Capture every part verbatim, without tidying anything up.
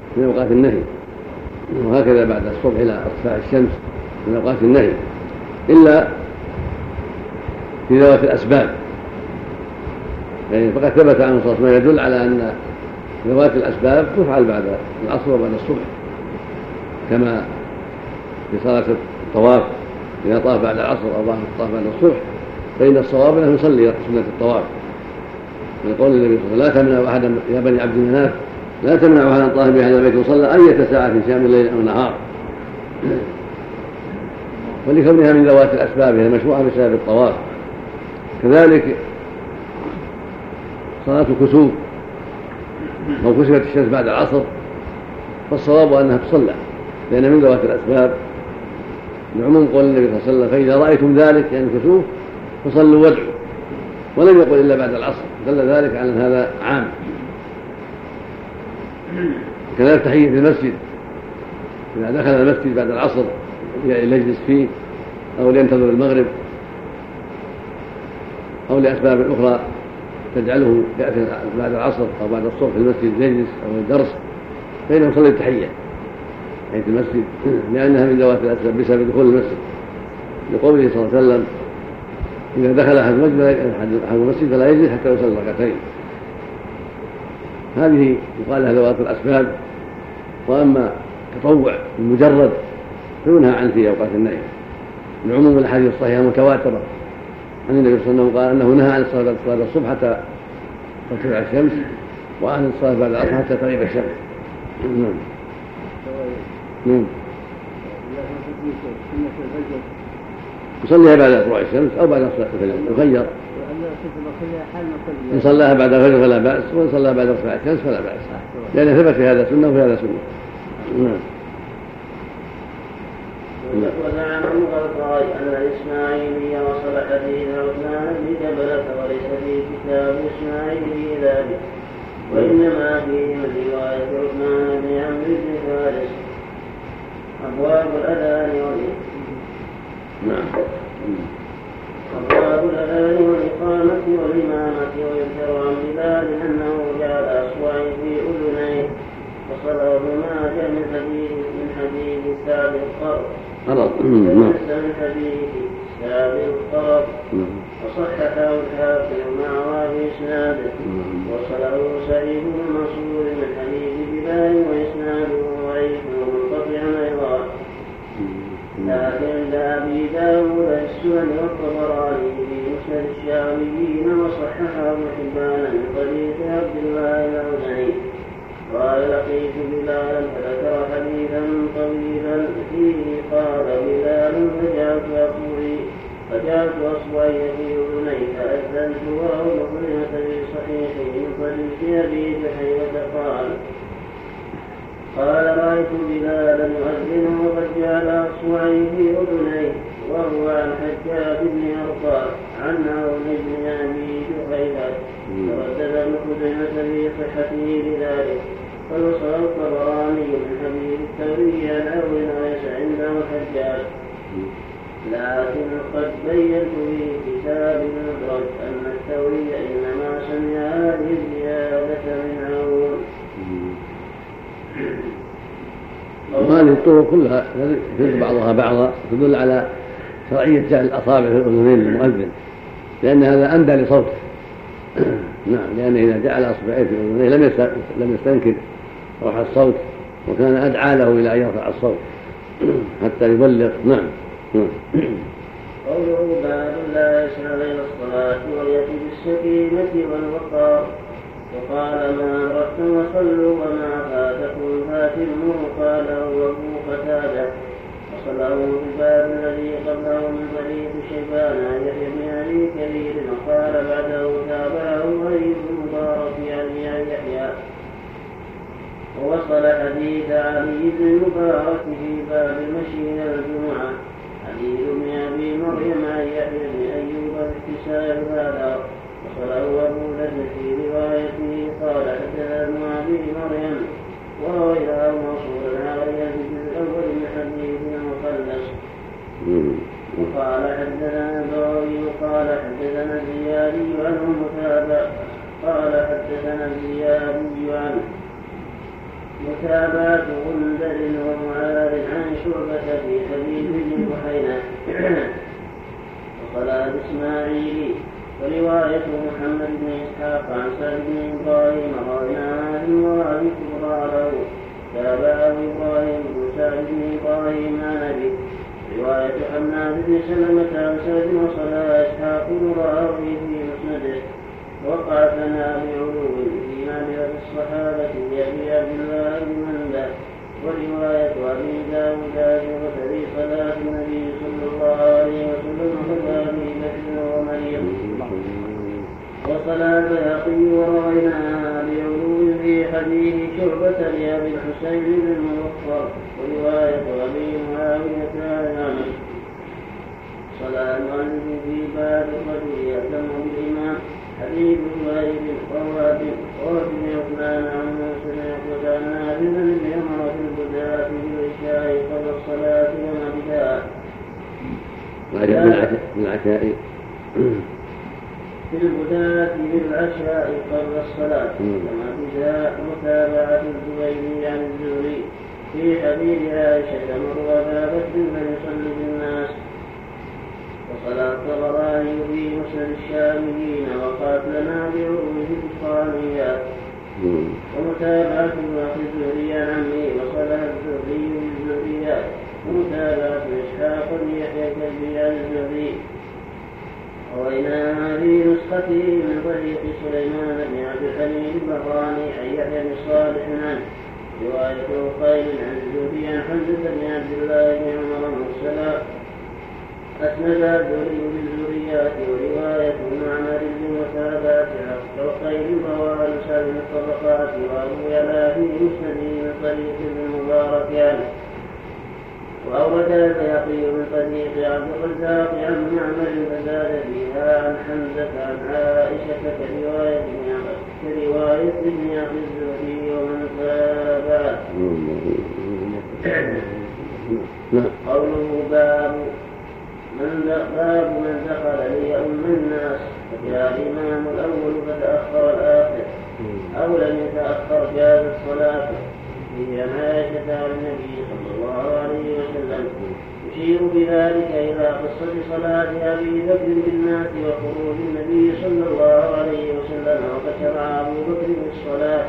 من أوقات النهي، وهكذا بعد الصبح إلى ارتفاع الشمس من أوقات النهي، إلا في ذوات الأسباب. يعني فقد ثبت عن الرسول ما يدل على أن ذوات الأسباب تفعل بعد العصر وبعد الصبح، كما في صلاة الطواف إذا طاف بعد العصر أو طاف بعد الصبح فإن الصواب أنه يصلي سنة الطواف، من قول النبي صلى الله عليه وسلم: لا تمنع أحدا يا بني عبد مناف لا تمنع أحدا طاف بهذا البيت وصلى أية ساعة شاء من ليل أو نهار. ولكونها من ذوات الأسباب هي مشروعة بسبب الطواف. كذلك صلاة الكسوف أو كسفت الشمس بعد العصر فالصواب أنها تصلى لأن من ذوات الأسباب، لعموم قول النبي صلى الله عليه وسلم: فإذا رأيتم ذلك يعني الكسوف فصلوا وادعوا، ولم يقل إلا بعد العصر، دل ذلك على أن هذا عام. كذلك تحية المسجد إذا دخل المسجد بعد العصر ليجلس فيه أو لينتظر المغرب أو لأسباب أخرى تجعله يأتي بعد العصر أو بعد الصبح في المسجد يجلس أو الدرس، فإنه يصلي التحية تحية المسجد لأنها من ذوات الأسباب بسبب دخول المسجد، لقوله صلى الله عليه وسلم: إذا دخل أحد المسجد فلا يجلس حتى يصلي ركعتين. هذه يقال لها ذوات الأسباب. وأما تطوع المجرد فينهى عنه في أوقات النهي، لعموم الأحاديث الصحيحة متواترة عن النبي صلى الله عليه وسلم قال أنه نهى عن الصلاة بعد الصبح حتى ترتفع الشمس، وعن الصلاة بعد العصر حتى تغيب الشمس. نعم. نعم. يصليها بعد طلوع الشمس أو بعد صلاة الفجر يخير، إن صلاها بعد الفجر فلا بأس، وإن صلاها بعد ارتفاع الشمس فلا بأس، لأن ثبت في هذا سنة وفي هذا سنة. نعم. وزعم الغرقاء أن الإسماعيلي وصل حديث عثمان بن جبلة وليس في كتاب إسماعيلي ذلك، وإنما فيه من رواية عثمان بن عمرو بن فارس. أبواب الأذان والإقامة. نعم. أبواب الأذان والإقامة والإمامة. ويذكر عن بلال أنه جعل أصبعه في أذنيه، وصله ابن ماجه من حديث من حديث سعد القرب من حديث سعد القرب وصححه الحاكم مع إسناده، وصله سعيد بن منصور من حديث بلال وإسناده ضعيف ومنقطع أيضا. لكن عند أبي داود السنن والطبراني في مسند الشاميين وصححه ابن حبان من طريق عبد الله الأوزعي قال: لقيت بلالا فذكر حديثا طويلا فيه قال بلال: فجعلت أصبعي فجعلت أصبعي في أذني فأذنت، وهو مخرجة في صحيحه من طريق أبي جحيفة قال: قال رأيت بلالا يؤذن وقد جعل أصبعي في أذنيه. وهو عن حجاج بن أرطاة عن عون بن أبي جحيفة، فردد ابن خزيمة في صحته لذلك، فنصر الطبراني من حديث الثوري عن عون وليس عنده حجاج. لكن قد بينت في كتاب المدرج أن الثوري إنما سمع هذه الزيادة من عون. وهذه الطرق كلها يفيد بعضها بعضا تدل على شرعية جعل الأصابع في الأذنين للمؤذن، لأن هذا أندى لصوته. نعم، لأنه إذا جعل أصبعيه في أذنيه لم يستنكر روح الصوت، وكان أدعى له إلى أن يرفع الصوت حتى يبلغ. نعم. قوله: باب لا يسعى إلى الصلاة وليأتي بالسكينة والوقار. وقال: ما أدركتم وصلوا وما فاتكم فاتموا. قال هو أبو قتادة. وصله في الباب الذي قبله من طريق شيبان عن يحيى بن أبي كثير، وقال بعده تابعه غريب المبارك يعني يحيى. ووصل حديث علي بن المبارك في باب المشي إلى الجمعة حديث ابن أبي مريم عن يحيى بن أيوب باختصار هذا. وصله أبو ذر في روايته قال: حدثنا ابن أبي مريم وهو إلى موصول العارية في الأول من حديث المخلص. وقال: حدثنا البغوي قال: حدثنا الزيادي عنه متابع قال: حدثنا الزيادي عنه متابعة غندر ومعاذ عن شعبة في حديث بن بحينة وصلاة إسماعيل ورواية محمد بن إسحاق عن سعد بن إبراهيم رويناها في المواعظ الكبرى له تابعه إبراهيم بن سعد بن إبراهيم عن أبي رواية حماد بن سلمة عن سعد وصلاة إسحاق بن راهويه في مسنده وقعت لنا بعلو في نابغة الصحابة لأبي عبد الله بن منده ورواية أبي داود في صلاة النبي صلى الله عليه وسلم وأبي بكر ومريم وصلاة البيهقي ورويناها بعلو في حديث شعبة لأبي الحسين بن المظفر ورواية أبي معاوية عن صلاة المؤلف في باب الرجل يأتم بالإمام حديث زهير ووهب بن عثمان عن موسى يقول أن نافذا بأمر في البداة بالعشاء قبل الصلاة وما بداء من العشاء في البداة بالعشاء قبل الصلاة كما بداء متابعة الزبيدي عن الزهري في حديث عائشة مر أبا بكر من يصلي بالناس وصلاة الطبراني في مسند الشاميين وقالت لنا بعروض الفقهانيات ومتابعة الواقي الزهري عن عمه وصلاة الزهري بالزهريات ومتابعة إسحاق بن يحيى الكلبي عن الزهري رويناها في نسخته من طريق سليمان بن عبد الحميد البهراني عن يحيى بن صالح عنه رواية عقيل عن الزهري عن حمزة بن عبد الله بن عمر مرسلا أسند الزهري بالزهريات ورواية معمر بمتابعة عقيل رواه سعد بن الطبقات وأبو يعلى في مسنده من طريق المبارك عنه وأورد البيهقي من طريق عبد الرزاق عن معمر فزاد فيها عن حمزة عن عائشة كرواية كرواية ابن أخي الزهري ومن تابعه. قوله باب من باب من دخل ليؤم الناس فجاء الإمام الأول فتأخر الآخر أو لم يتأخر جازت صلاته فيه عن عائشة عن النبي صلى الله عليه وسلم يشير بذلك إلى قصة صلاة أبي بكر بالناس وخروج النبي صلى الله عليه وسلم وقد شرع أبو بكر بالصلاة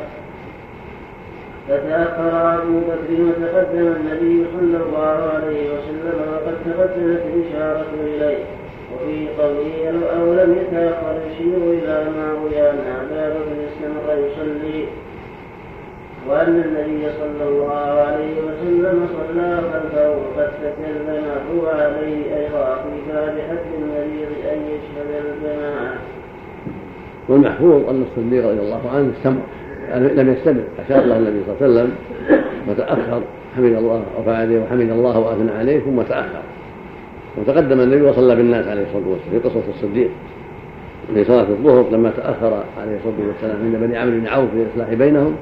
فتأخر أبو بكر وتقدم النبي صلى الله عليه وسلم وقد تقدمت الإشارة إليه وفي قوله أو لم يتأخر يشير إلى ما روي أن أبا بكر استمر يصلي وأن النبي صلى الله عليه وسلم صلى خلفه وقد تكلم هو عليه أيضا في باب حث المريض أن يشهد الجماعة. والمحفوظ أن الصديق رضي الله عنه استمر لم يستمر أشار له النبي صلى الله عليه وسلم وتأخر حمد الله ورفع يديه وحمد الله وأثنى عليه ثم تأخر وتقدم النبي وصلى بالناس عليه الصلاة والسلام في قصة الصديق في صلاة الظهر لما تأخر عليه الصلاة والسلام عند بني عمرو بن عوف في الإصلاح بينهم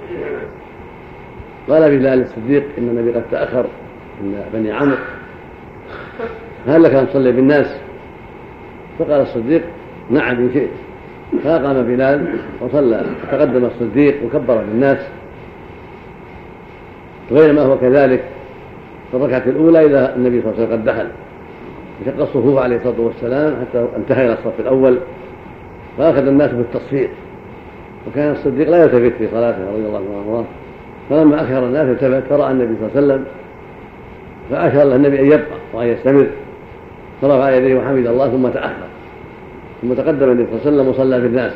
قال بلال الصديق إن النبي قد تأخر عند بني عمرو هل لك أن تصلي بالناس؟ فقال الصديق نعم إن شئت فقام بلال وصلى تقدم الصديق وكبر بالناس غير ما هو كذلك في الركعة الأولى إذا النبي صلى الله عليه وسلم قد دخل وشق الصفوف عليه الصلاة والسلام حتى انتهى إلى الصف الأول فأخذ الناس بالتصفيق وكان الصديق لا يلتفت في صلاته رضي الله عنه فلما أخر الناس التفت فرأى النبي صلى الله عليه وسلم فأشار له النبي أن يبقى وأن يستمر فرفع يديه وحمد الله ثم تأخر ثم تقدم النبي صلى الله عليه وسلم وصلى بالناس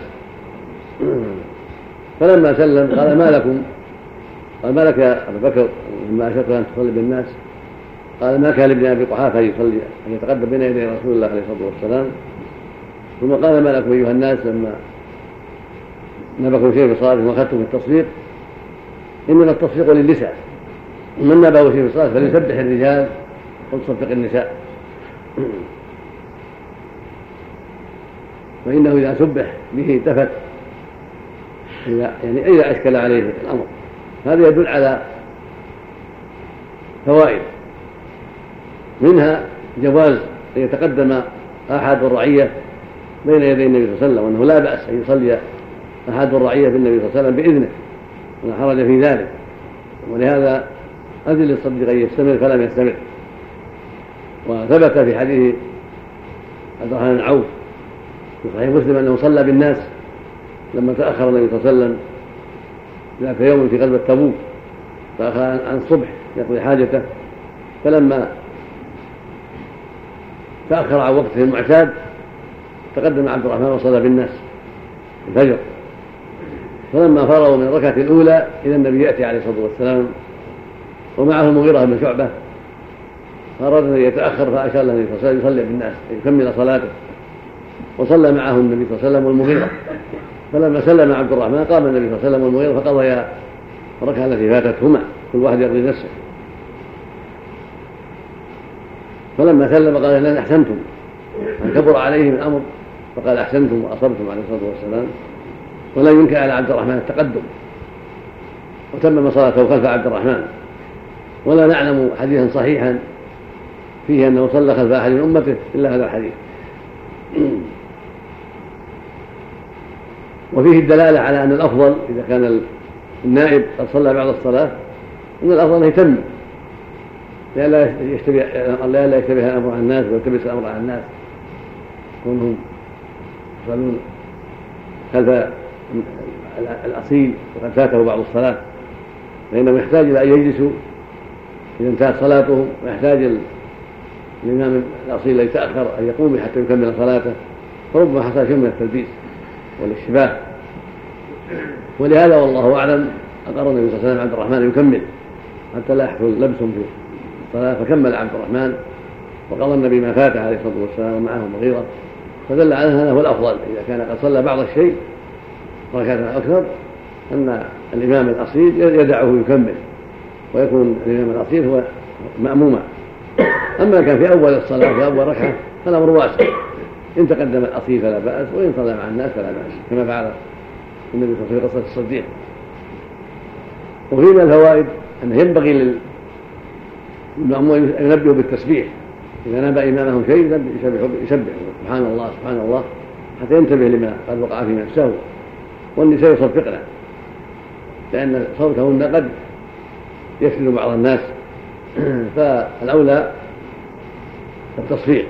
فلما سلم قال ما لكم قال ما لك يا أبا بكر لما أشرت أن تصلي بالناس قال ما كان لابن أبي قحافة يصلي أن يتقدم بين يدي رسول الله عليه الصلاة والسلام ثم قال ما لكم أيها الناس لما نبكم شيء في صلاة وأخذتم في التصفيق إنما التصفيق للنساء من نبه شيء في الصلاة فليسبح الرجال وتصفق النساء فإنه إذا سبح به التفت يعني إذا أشكل عليه الأمر هذا يدل على فوائد منها جواز أن يتقدم أحد الرعية بين يدي النبي صلى الله عليه وسلم وأنه لا بأس أن يصلي أحد الرعية بالنبي صلى الله عليه وسلم بإذنه ولا حرج في ذلك ولهذا أذن للصديق أن يستمر فلم يستمر. وثبت في حديث عبد الرحمن بن عوف في صحيح مسلم أنه صلى بالناس لما تأخر النبي صلى الله عليه وسلم ذاك يوم في غزوة تبوك، تأخر عن الصبح يقضي حاجته، فلما تأخر عن وقته المعتاد تقدم عبد الرحمن وصلى بالناس الفجر. فلما فرغوا من الركعة الأولى إذا النبي يأتي عليه الصلاة والسلام ومعه المغيرة بن شعبة، فأراد أن يتأخر فأشار له النبي صلى الله عليه وسلم يصلي بالناس يكمل صلاته، وصلى معه النبي صلى الله عليه وسلم والمغيرة. فلما سلم عبد الرحمن قام النبي صلى الله عليه وسلم والمغيرة فقضيا الركعة التي فاتتهما، كل واحد يقضي نفسه. فلما سلم قال إن أحسنتم، أن كبر عليهم الأمر فقال أحسنتم وأصبتم عليه الصلاة والسلام، ولا ينكر على عبد الرحمن التقدم وتمم صلاته خلف عبد الرحمن. ولا نعلم حديثا صحيحا فيه أنه صلى خلف أحد من أمته إلا هذا الحديث. وفيه الدلالة على أن الأفضل إذا كان النائب قد صلى بعد الصلاة أن الأفضل أن يتم لئلا يشتبه لئلا يشتبه الأمر على الناس ويلتبس الأمر على الناس كونهم يصلون خلف الأصيل وقد فاته بعض الصلاة، فإنه يحتاج إلى أن يجلسوا إذا انتهت صلاته، ويحتاج الإمام الأصيل الذي تأخر أن يقوم حتى يكمل صلاته، فربما حصل شيء من التلبيس والاشتباه. ولهذا والله أعلم أقر النبي صلى الله عليه وسلم عبد الرحمن يكمل حتى لا يحصل لبس في الصلاة، فكمل عبد الرحمن وقضى النبي ما فات عليه الصلاة والسلام ومعه مغيرة، فدل على هذا هو الأفضل إذا كان قد صلى بعض الشيء ركعة أكثر أن الإمام الأصيل يدعه يكمل ويكون الإمام الأصيل هو مأموما. أما كان في أول الصلاة في أول ركعة فالأمر واسع، إن تقدم الأصيل فلا بأس، وإن صلى مع الناس فلا بأس، كما فعل النبي صلى الله عليه وسلم في قصة الصديق. وفي من الفوائد أنه ينبغي للمأموم أن ينبه بالتسبيح إذا نبأ إمامه شيء يسبح سبحان الله سبحان الله حتى ينتبه لما قد وقع في نفسه. والنساء يصفقن لأن صوتهن قد يفتن بعض الناس، فالأولى التصفيق.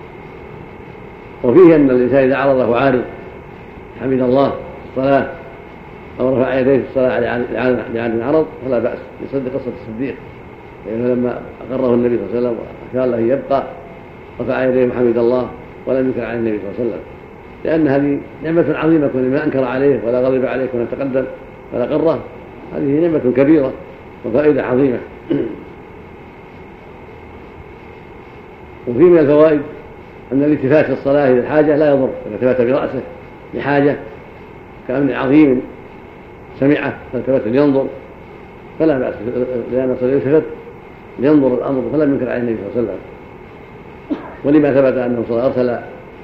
وفيه أن الإنسان إذا عرض له عارض حمد الله في الصلاة أو رفع يديه في الصلاة لعارض عرض فلا بأس، يصدق قصة الصديق، لأنه لما أقره النبي صلى الله عليه وسلم وأشار له يبقى رفع يديه حمد الله ولم ينكر عليه النبي صلى الله عليه وسلم، لأن هذه نعمة عظيمة، كون ما أنكر عليه ولا غضب عليه كون تقدم ولا قره، هذه نعمة كبيرة وفائدة عظيمة. وفي من الفوائد أن الالتفات في الصلاة إلى الحاجة لا يضر، إذا التفت برأسه لحاجة كأمر عظيم سمعه فالتفت لينظر فلا بأس، لأن الصلاة يلتفت لينظر الأمر فلم ينكر عليه النبي صلى الله عليه وسلم. ولما ثبت أنه صلى الله عليه وسلم أرسل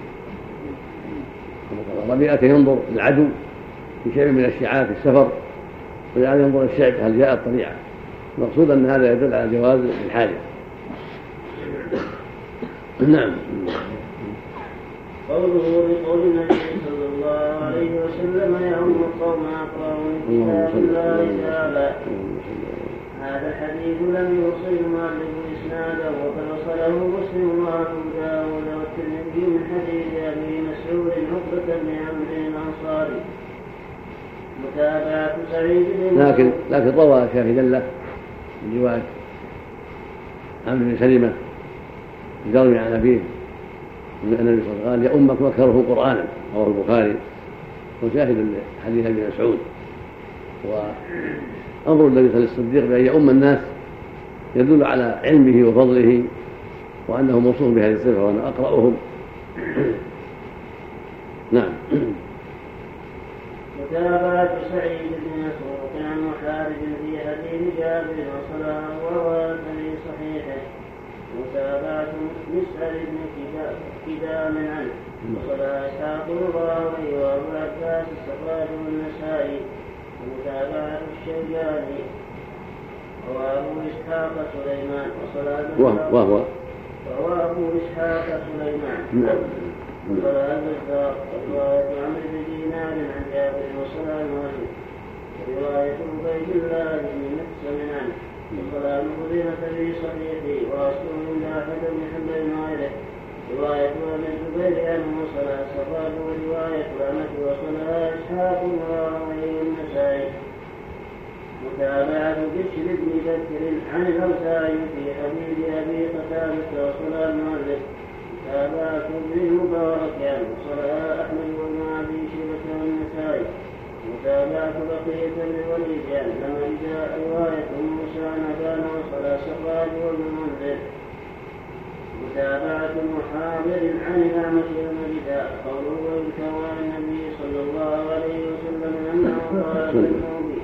ربيعة ينظر العدو في شيء من الشعاب في السفر وجعل ينظر الشعب هل جاء الطبيعة، المقصود أن هذا يدل على جواز الحاجة. نعم. قوله بقول النبي صلى الله عليه وسلم يؤم القوم أقرأهم كتاب الله تعالى. هذا الحديث لم يوصل المؤلف إسناده وقد وصله مسلم وأبو داود والترمذي من حديث أبي مسعود عقبة بن عمرو الأنصاري متابعة سعيد بن لكن لكن روى شاهدا له من رواية عمرو بن سلمة الجرمي عن أبيه أن النبي صلى الله عليه وسلم قال يؤمكم أكثره قرآنا، رواه البخاري، وشاهد حديث ابن مسعود. وأمر النبي صلى الله عليه وسلم الصديق بأن يؤم الناس يدل على علمه وفضله وأنه موصوف بهذه الصفة وأنا أقرأهم. نعم. متابعة سعيد بن مسروق عن محارب في حديث جابر وصلاه ورواه في صحيحه. متابعة مسعر بن كدام عنه وصلى إسحاق الراوي وأبو العباس السقاف والنسائي. ومتابعة الشيباني وأبو إسحاق سليمان وصلى وهو وهو أبو إسحاق سليمان وصلى البزار. ورواية عمرو بن دينار عن جابر وصلى المغرب ورواية عبيد الله بن مسلم ابن خزيمة في صحيحه وأصله عند أحمد بن حنبل وغيره. رواية ابن الزبير عنه وصلها الصفار ورواية الأمة وصلها إسحاق وراويه النسائي. متابعة بشر بن بكر عن الأوزاعي في حديث أبي قتادة وصلها المؤلف. متابعة ابن المبارك عنه وصلها أحمد بن أبي شيبة والنسائي. متابعة بقية بن الوليد عنه لما جاء رواية موسى نبان وصلها الصفار والمنذر. متابعة محاضر عن الأعمش والمجداء قوله ويذكر عن النبي صلى الله عليه وسلم أنه قال للنبي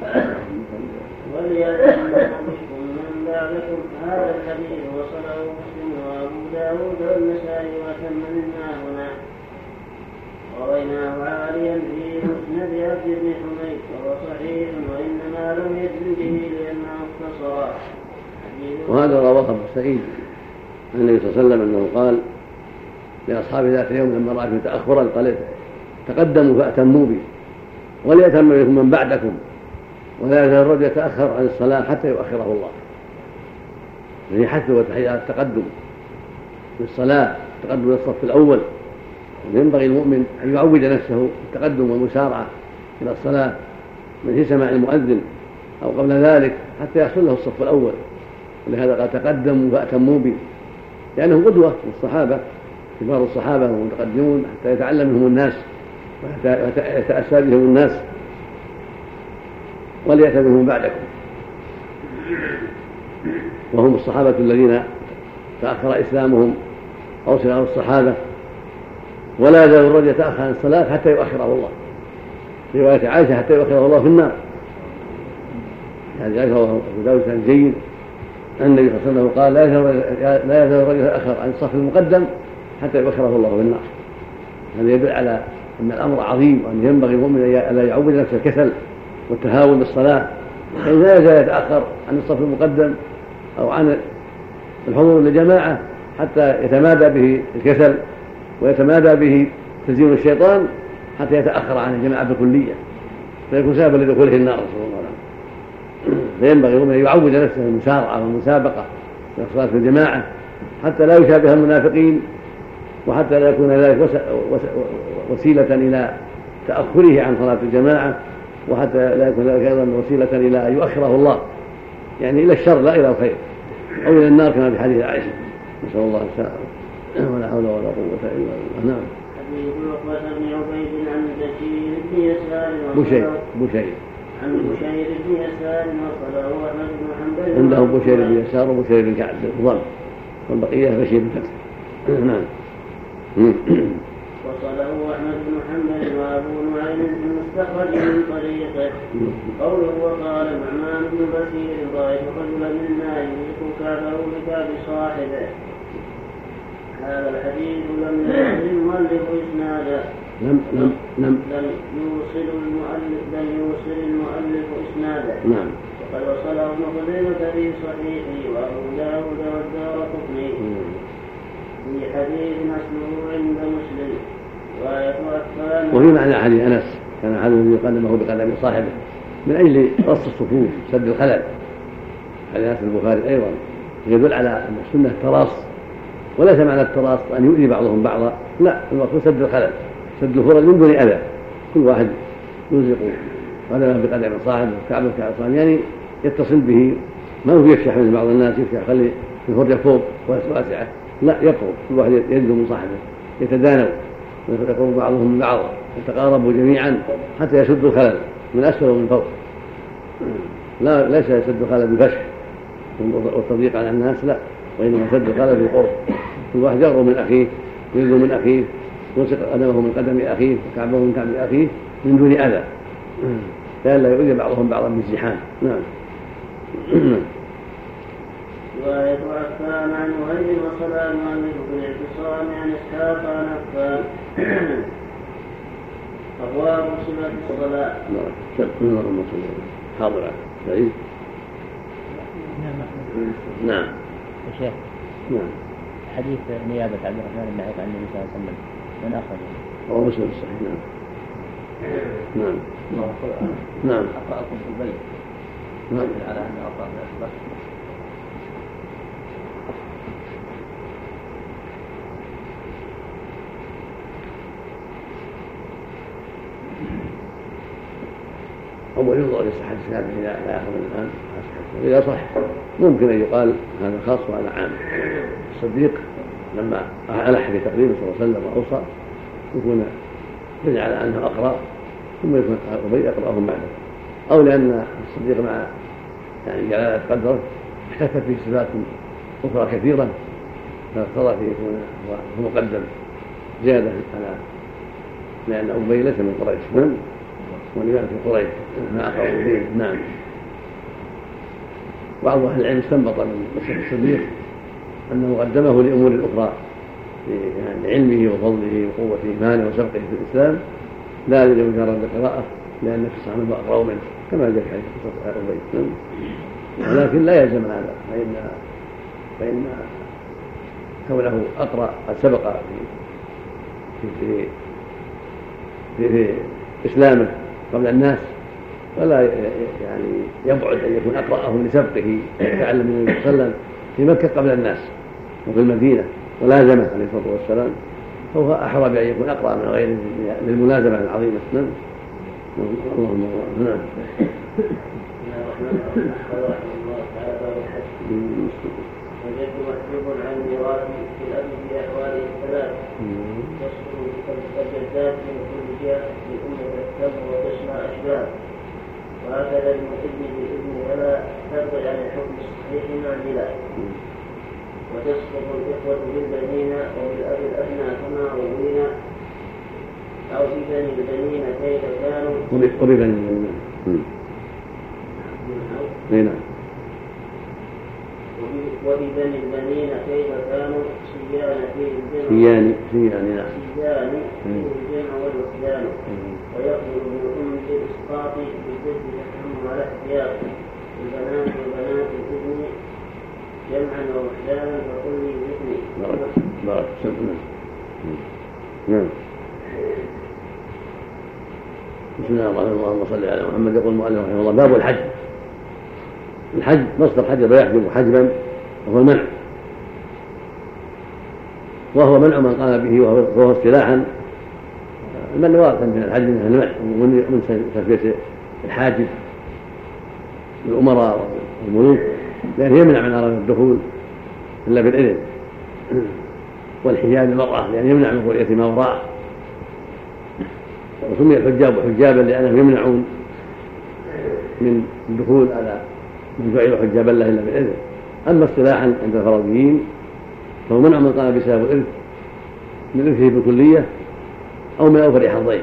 وليأتنا بكم من بعدكم. هذا الحديث وصله مسلم وأبو داود والنسائي وأتم مما هنا. رويناه عاليا في مسند عبد بن حميد وهو صحيح وإنما لم يدل به لأنه اختصر. وهذا رواه ابو سعيد عن النبي صلى الله عليه وسلم أنه قال لأصحابه ذات يوم لما رأيتم تأخرا قال تقدموا فأتموا بي وليأتم بكم من بعدكم ولا يزال الرجل يتأخر عن الصلاة حتى يؤخره الله. فهي حث وتحية التقدم في الصلاة، التقدم للصف الأول. وينبغي المؤمن أن يعود نفسه التقدم والمسارعة إلى الصلاة من حين سماع المؤذن أو قبل ذلك حتى يحصل له الصف الأول. ولهذا قال تقدموا فأتموا بي لأنه قدوة للصحابة كبار الصحابة والمتقدمون حتى يتعلم منهم الناس ويتأسى بهم الناس وليأتى بهم بعدكم. وهم الصحابة الذين تأخر إسلامهم أو صغار الصحابة. ولا يزال الرجل يتأخر عن الصلاة حتى يؤخره الله. في رواية عائشة حتى يؤخره الله في النار. هذه عائشة أبو داود كان جيد أن النبي صلى الله عليه وسلم قال لا يزال الرجل يتأخر عن الصف المقدم حتى يؤخره الله في النار. هذا يدل على أن الأمر عظيم وأن ينبغي المؤمن أن لا يعود نفسه الكسل والتهاون بالصلاة، فإن لا يزال يتأخر عن الصف المقدم أو عن الحضور للجماعة حتى يتمادى به الكسل ويتمادى به تزيين الشيطان حتى يتأخر عن الجماعة بالكلية فيكون سببا لدخوله النار صلى الله عليه وسلم. فينبغي المؤمن أن يعود نفسه المسارعة والمسابقة في الصلاة في الجماعة حتى لا يشابه المنافقين وحتى لا يكون ذلك وسيلة إلى تأخره عن صلاة الجماعة وحتى لا يكون ذلك أيضا وسيلة إلى أن يؤخره الله يعني إلى الشر لا إلى الخير أو إلى النار كما في حديث عائشة. نسأل الله السلامة ولا حول ولا قوة إلا بالله. نعم. حديث عقبة بن عبيد عن بشير بن يسار بشير بشير عن بشير بن يسار وصله أحمد بن حنبل عنده بشير بن يسار وبشير بن كعب بالضم والبقية بشير بن كعب. نعم. وصله أحمد بن حنبل وأبو نعيم في المستخرج من طريقه. قوله وقال نعمان بن بشير رأيت رجلا منا يليق كعبه بكعب صاحبه. هذا الحديث لم يوصل المؤلف إسنادا لم لم لم لم يوصل المؤلف لم يوصل المؤلف إسنادا. نعم. وقد وصله ابن خزيمة في صحيحه وأبو داود والدارقطني في حديث أصله عند مسلم. وفي معنى حديث أنس كان أحدهم يقدمه بقدم صاحبه من أجل رص الصفوف سد الخلل. حديث أنس البخاري أيضا يدل على أن السنة التراص وليس معنى التراص أن يؤذي بعضهم بعضا، لا، المقصود سد الخلل سد الفرج من دون أذى. كل واحد يلزق قدمه بقدم صاحبه كعبه كعب صاحبه يعني يتصل به، ما هو يفشح من بعض الناس يفشح خلي الفرجة فوق واسعة، لا، يقرب كل واحد يجد من صاحبه يتدانوا ويقرب بعضهم من بعض يتقاربوا جميعا حتى يسد الخلل من أسفل ومن فوق. لا، ليس يسد الخلل بالفشح والتضييق على الناس، لا، وإنما سد الخلل بالقرب. كل واحد يقرب من أخيه يجد من أخيه يلصق قدمه من قدم أخيه وكعبه من كعب أخيه من دون أذى لئلا يؤذي بعضهم بعضا بالزحام. نعم. رواية عفان عن وهيب وصلى المؤلف بالاعتصام عن إسحاق عن عفان. أبواب صفة الصلاة. اللهم صل حاضر سعيد. نعم. يا شيخ. نعم. حديث نيابة عبد الرحمن بن عوف عن النبي صلى الله عليه وسلم من أخرجه؟ هو مسلم الصحيح. نعم. نعم. نعم. أقرأكم في البيت. نعم. على أن أقرأ أول ينظر في صحة الشهادة إذا لا يأخذ الآن إذا صح ممكن أن يقال هذا خاص وهذا عام. الصديق لما ألح بتقديمه صلى الله عليه وسلم وأوصى يكون يدعى على أنه أقرأ ثم يكون أبي يقرأهم بعده، أو لأن الصديق مع يعني جلالة قدره احتفت فيه صفات أخرى كثيرة فاقتضى فيه يكون هو مقدم زيادة على، لأن أبي ليس من قريش نعم والإمام في قريش ما أقرأ الدين. نعم. بعض أهل العلم استنبط من قصة الصديق أنه قدمه لأمور أخرى يعني علمه وفضله وقوة إيمانه وسبقه في الإسلام لا لمجرد القراءة، لأن في الصحابة أقرأوا منه كما جاء في حديث قصة أبي، ولكن لا يلزم هذا، فإن فإن كونه أقرأ قد سبق في في في, في إسلامه قبل الناس ولا يعني يبعد أن يكون أقرأهم لسبقه يتعلم من النبي صلى الله عليه وسلم في مكة قبل الناس وفي المدينة ولازمه عليه الصلاة والسلام، فهو أحرى بأن يكون أقرأ من غيره للملازمة العظيمة. نعم. اللهم نعم. وجدت محجوب عن ميراث في الأب في أحواله الثلاث تسقط الجدات من كل جهة في أمة الكب وتسمى أشباه، وهكذا المؤذن بالإذن فلا تبعد عن الحكم الصحيح مع البلاد، وتسقط الإخوة بالبنين وبالأب الأبناء كما روينا أو ببني البنين كيف كانوا وببني البنين وببني البنين كيف كانوا سيان فيه الجمع سيان سيان نعم سيان فيه الجمع والوحدان، ويقبل بالأم بالإسقاط بالجد تحكم على احتياط البنات وبنات الابن جمعا ووحدانا فكل ذكري. بارك بارك نعم. بسم الله الرحمن الرحيم. اللهم صل على محمد. يقول المؤلف رحمه الله: باب الحج. الحج مصدر حجب يحجب حجبا وهو المنع، وهو منع من قام به وهو اصطلاحا المنع واضح من الحج من المنع ومن تسمية الحاجب الأمراء والملوك، لأنه يمنع من أراد الدخول إلا بالإذن، والحجاب المرأة لأنه يمنع من رؤية ما وراء، وسمي الحجاب حجابا لأنهم يمنعون من الدخول على من جعل حجابا له إلا بالإذن. أما اصطلاحا عند الفرضيين فهو منع من قام بسبب الإرث من إرثه بالكلية أو من أوفر حظين،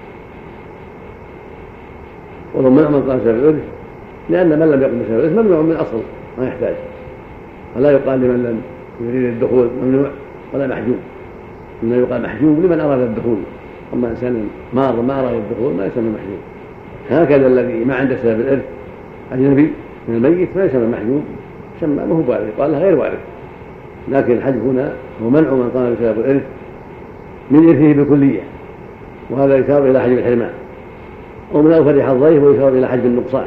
ولو منع من قام بسبب الإرث لأن من لم يقم بسبب الإرث ممنوع من أصل ما يحتاج، فلا يقال لمن لم يريد الدخول ممنوع ولا محجوب، إنما يقال محجوب لمن أراد الدخول، أما إنسان مار ما أراد الدخول ما يسمى محجوب. هكذا الذي ما عنده سبب الإرث أجنبي من الميت ما يسمى محجوب، يسمى ما هو وارث، قال له غير وارث. لكن الحج هنا هو منع من قام بسبب الإرث من إرثه بكلية، وهذا يشار إلى حجب الحرمان، ومن أوفر حظيه ويشار إلى حجب النقصان.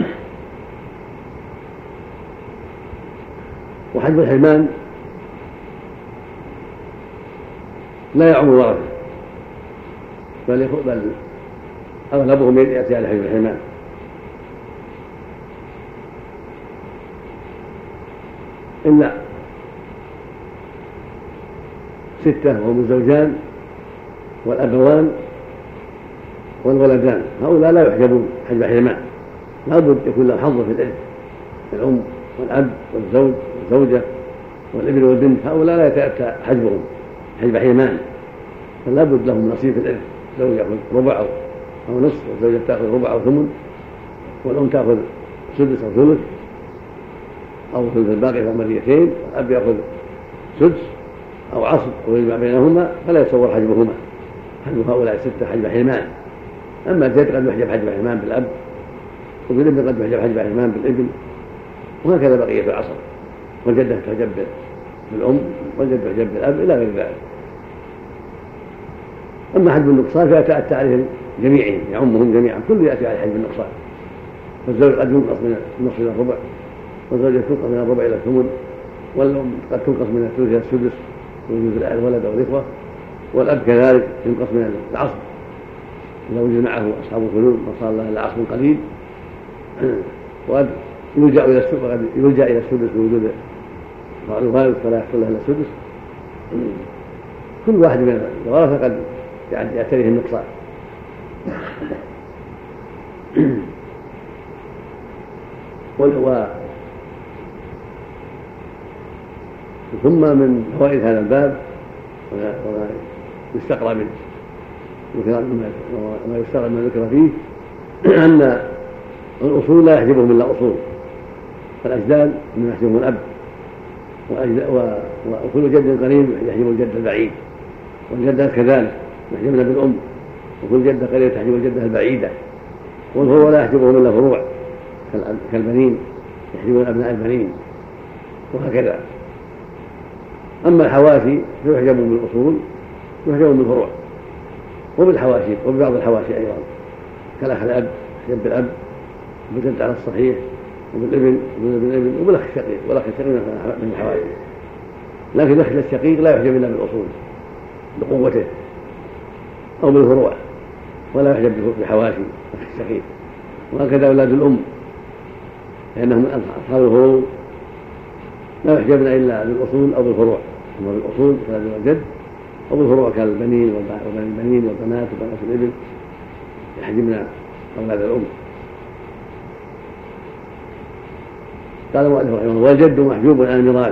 وحجب الحرمان لا يعم الورثة، بل بل أغلبهم يأتي على حجب الحرمان. إلا ستة وهم الزوجان والأبوان والولدان، هؤلاء لا يحجبون حجب حرمان، لا بد يكون له حظ في الإرث، الأم والأب والزوج والزوجة والابن والبنت، هؤلاء لا يتأتى حجبهم حجب حرمان، فلا بد لهم نصيب في الإرث، الزوج يأخذ ربع أو نصف، والزوجة تأخذ ربع أو ثمن، والأم تأخذ سدس أو ثلث أو ثلث الباقي في عمليتين، والأب يأخذ سدس أو عصر ويجمع بينهما، فلا يتصور حجبهما. حجب هؤلاء الستة حجب حرمان. أما الجد قد يحجب حجب حرمان بالأب، وبالابن قد يحجب حجب حرمان بالابن، وهكذا بقية العصر، والجدة تحجب بالأم والجد يحجب بالأب إلى غير ذلك. أما حجب النقصان فيتأتى عليهم جميعهم، يعمهم جميعا، كل يأتي على حجب النقصان، فالزوج قد ينقص من النصف إلى الربع، والزوجة تنقص من الربع إلى الثمن، والأم قد تنقص من الثلث إلى السدس وجود الولد أو الإخوة، والأب كذلك ينقص من العصر إذا وجد معه أصحاب الفلول وصار له إلا عصر قليل، وقد يلجأ إلى السدس وقد يلجأ إلى السدس بوجود الوالد فلا يحصل له إلا السدس. كل واحد من الورثة قد يعتريه النقصان. ثم من فوائد هذا الباب وما يستقرأ منه وما يستغرب من ذكر فيه أن الأصول لا يحجبهم إلا أصول، فالأجداد من يحجبهم الأب، وكل جد قريب يحجب الجد البعيد، والجدات كذلك يحجبن بالأم، وكل جدة قريبة تحجب الجدة البعيدة، والفروع لا يحجبهم إلا فروع كالبنين يحجبون أبناء البنين وهكذا. أما الحواشي فيحجبون بالأصول ويحجبون بالفروع وبالحواشي وببعض الحواشي أيضا كالأخ الأب يحجب بالأب وبالجد على الصحيح وبالابن وبالابن وبالأخ الشقيق، والأخ الشقيق من الحواشي، لكن الأخ الشقيق لا يحجب إلا بالأصول بقوته أو بالفروع، ولا يحجب بالحواشي الأخ الشقيق. وهكذا أولاد الأم لأنهم أصحاب الفروض لا يحجبن إلا بالأصول أو بالفروع، أما بالأصول كالأب والجد، أو بالفروع كالبنين وبني البنين والبنات وبنات الابن يحجبن أولاد الأم. قال المؤلف رحمه الله: والجد محجوب عن الميراث.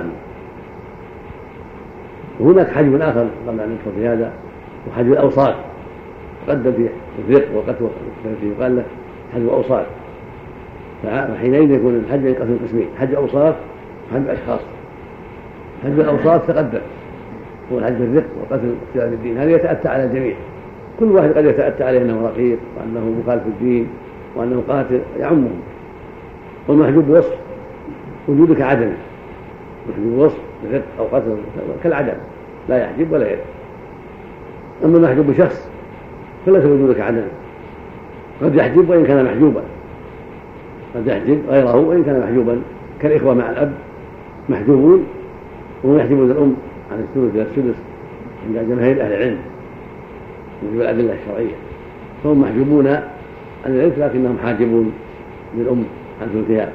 وهناك حجب آخر قبل أن ندخل في هذا، وحجب الأوصاف تقدم في الفقه وقد يقال له حجب أوصاف، فحينئذ يكون الحجب ينقسم قسمين: حجب أوصاف وحجب أشخاص. حجب الأوصاف تقدم هو الحجب الرق وقتل اختلاف الدين، هذا يتأتى على الجميع، كل واحد قد يتأتى عليه أنه رقيق وأنه مخالف الدين وأنه قاتل يعمهم. والمحجوب وصف وجودك عدم، محجوب وصف الرق أو قتل كالعدم لا يحجب ولا يرق. أما المحجوب بشخص فليس وجودك عدم، قد يحجب وإن كان محجوبا، قد يحجب غيره وإن كان محجوبا، كالإخوة مع الأب محجوبون وهم يحجبون الأم عن الثلث إلى السدس عند جماهير أهل العلم وجب الأدلة الشرعية، فهم محجوبون عن الإرث لكنهم حاجبون للأم عن ثلثها.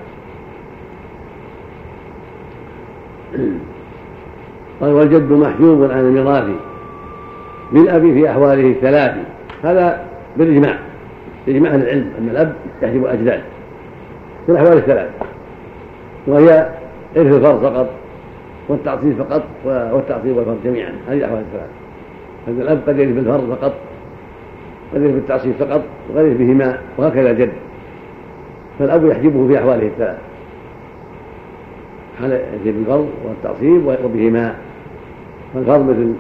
قال: والجد محجوب عن الميراث بالأب في أحواله الثلاث. هذا بالإجماع، بإجماع أهل العلم أن الأب يحجب الأجداد في الأحوال الثلاث، وهي إرث الفرض فقط والتعصيب فقط والتعصيب والفرض جميعا. هذه الأحوال الثلاث، فإن الأب قد يرث بالفرض فقط، قد يرث بالتعصيب فقط، وقد يرث بهما، وهكذا الجد، فالأب يحجبه في أحواله الثلاث: حال يرث بالفرض والتعصيب وبهما. فالفرض مثل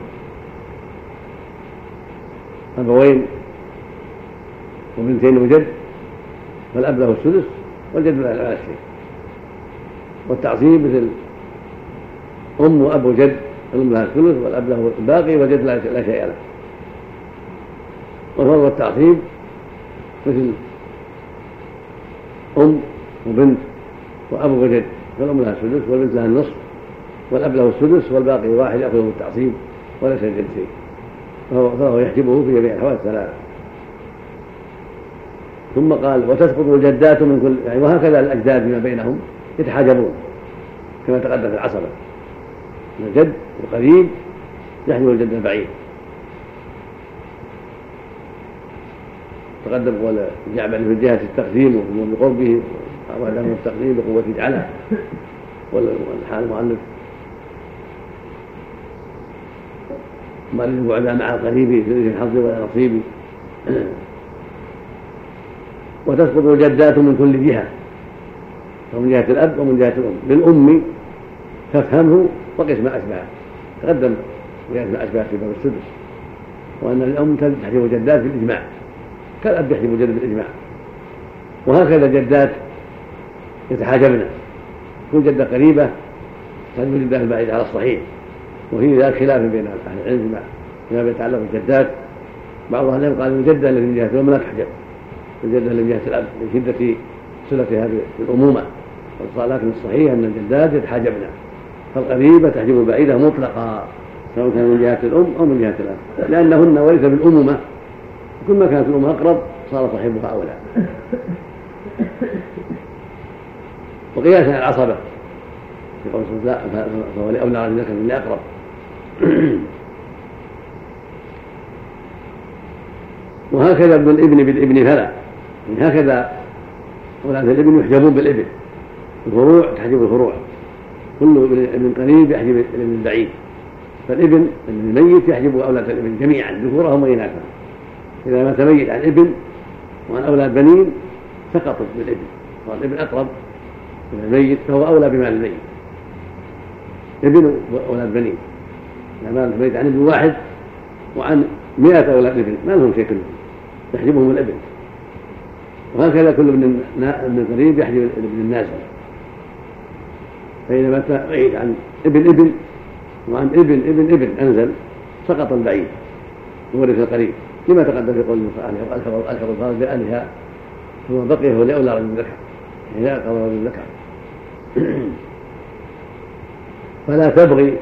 أبوين وبنتين وجد، فالأب له السدس والجد له الشيء. والتعصيب مثل أم وأب وجد، الأم لها الثلث والأب له الباقي والجد لا شيء له. والفرض والتعصيب مثل أم وبنت وأب وجد، فالأم لها السدس والبنت لها النصف والأب له السدس والباقي واحد يأخذه التعصيب وليس الجد شيء، فهو يحجبه في جميع الأحوال الثلاث. ثم قال: وتسقط الجدات من كل، يعني وهكذا الأجداد فيما بينهم يتحاجبون كما تقدم في العصبة، الجد القريب يحجب الجد البعيد. تقدم قول جعبل في جهة التقديم وبقربه وعدم التقديم بقوة جعله، والحال المؤلف ما للبعد مع القريب في الحظ ولا نصيب. وتسقط الجدات من كل جهة، ومن جهة الأب ومن جهة الأم. بالأم فافهمه وقس ما أشبهه، تقدم وقس ما أشبهه في باب السدس، وأن الأم تحجب الجدات بالإجماع كالأب يحجب الجد بالإجماع. وهكذا الجدات يتحاجبن، كل جدة قريبة تحجب الجدة البعيدة على الصحيح، وفي ذلك خلاف بين أهل العلم فيما يتعلق بالجدات. بعض أهل العلم قال: الجدة التي من جهة الأم لا تحجب، الجدة التي من جهة الأب لشدة صلتها بالأمومة، لكن الصحيح أن الجدات يتحاجبن فالقريبة تحجب البعيدة مطلقا سواء كان من جهة الأم أو من جهة الأب، لأنهن ورث بالأمومة، كل ما كانت الأم أقرب صار صاحبها أولى. وقياسا على العصبة في قول لا فهو لأولى رجل ذكر من أقرب. وهكذا ابن الابن بالابن فلا، يعني هكذا أولاد الابن يحجبون بالابن، الفروع تحجب الفروع، كل ابن قريب يحجب الابن البعيد، فالابن الميت يحجب أولاد الابن جميعا ذكورهم وإناثهم. إذا مات ميت عن ابن وعن أولاد بنين سقطت بالابن، والابن أقرب من الميت فهو أولى بمال الميت، ابن وأولاد بنين. إذا مات الميت عن ابن واحد وعن مئة أولاد ابن ما لهم شيء كلهم يحجبهم الابن. وهكذا كل ابن قريب يحجب الابن النازل، فإذا مات ميت عن ابن ابن وعن ابن ابن ابن أنزل سقط البعيد وورث القريب، كما تقدم في قول الحق الفاضل بأهلها ثم بقي هو لأولى رجل ذكر، يعني لا أقرب رجل ذكر. فلا تبغي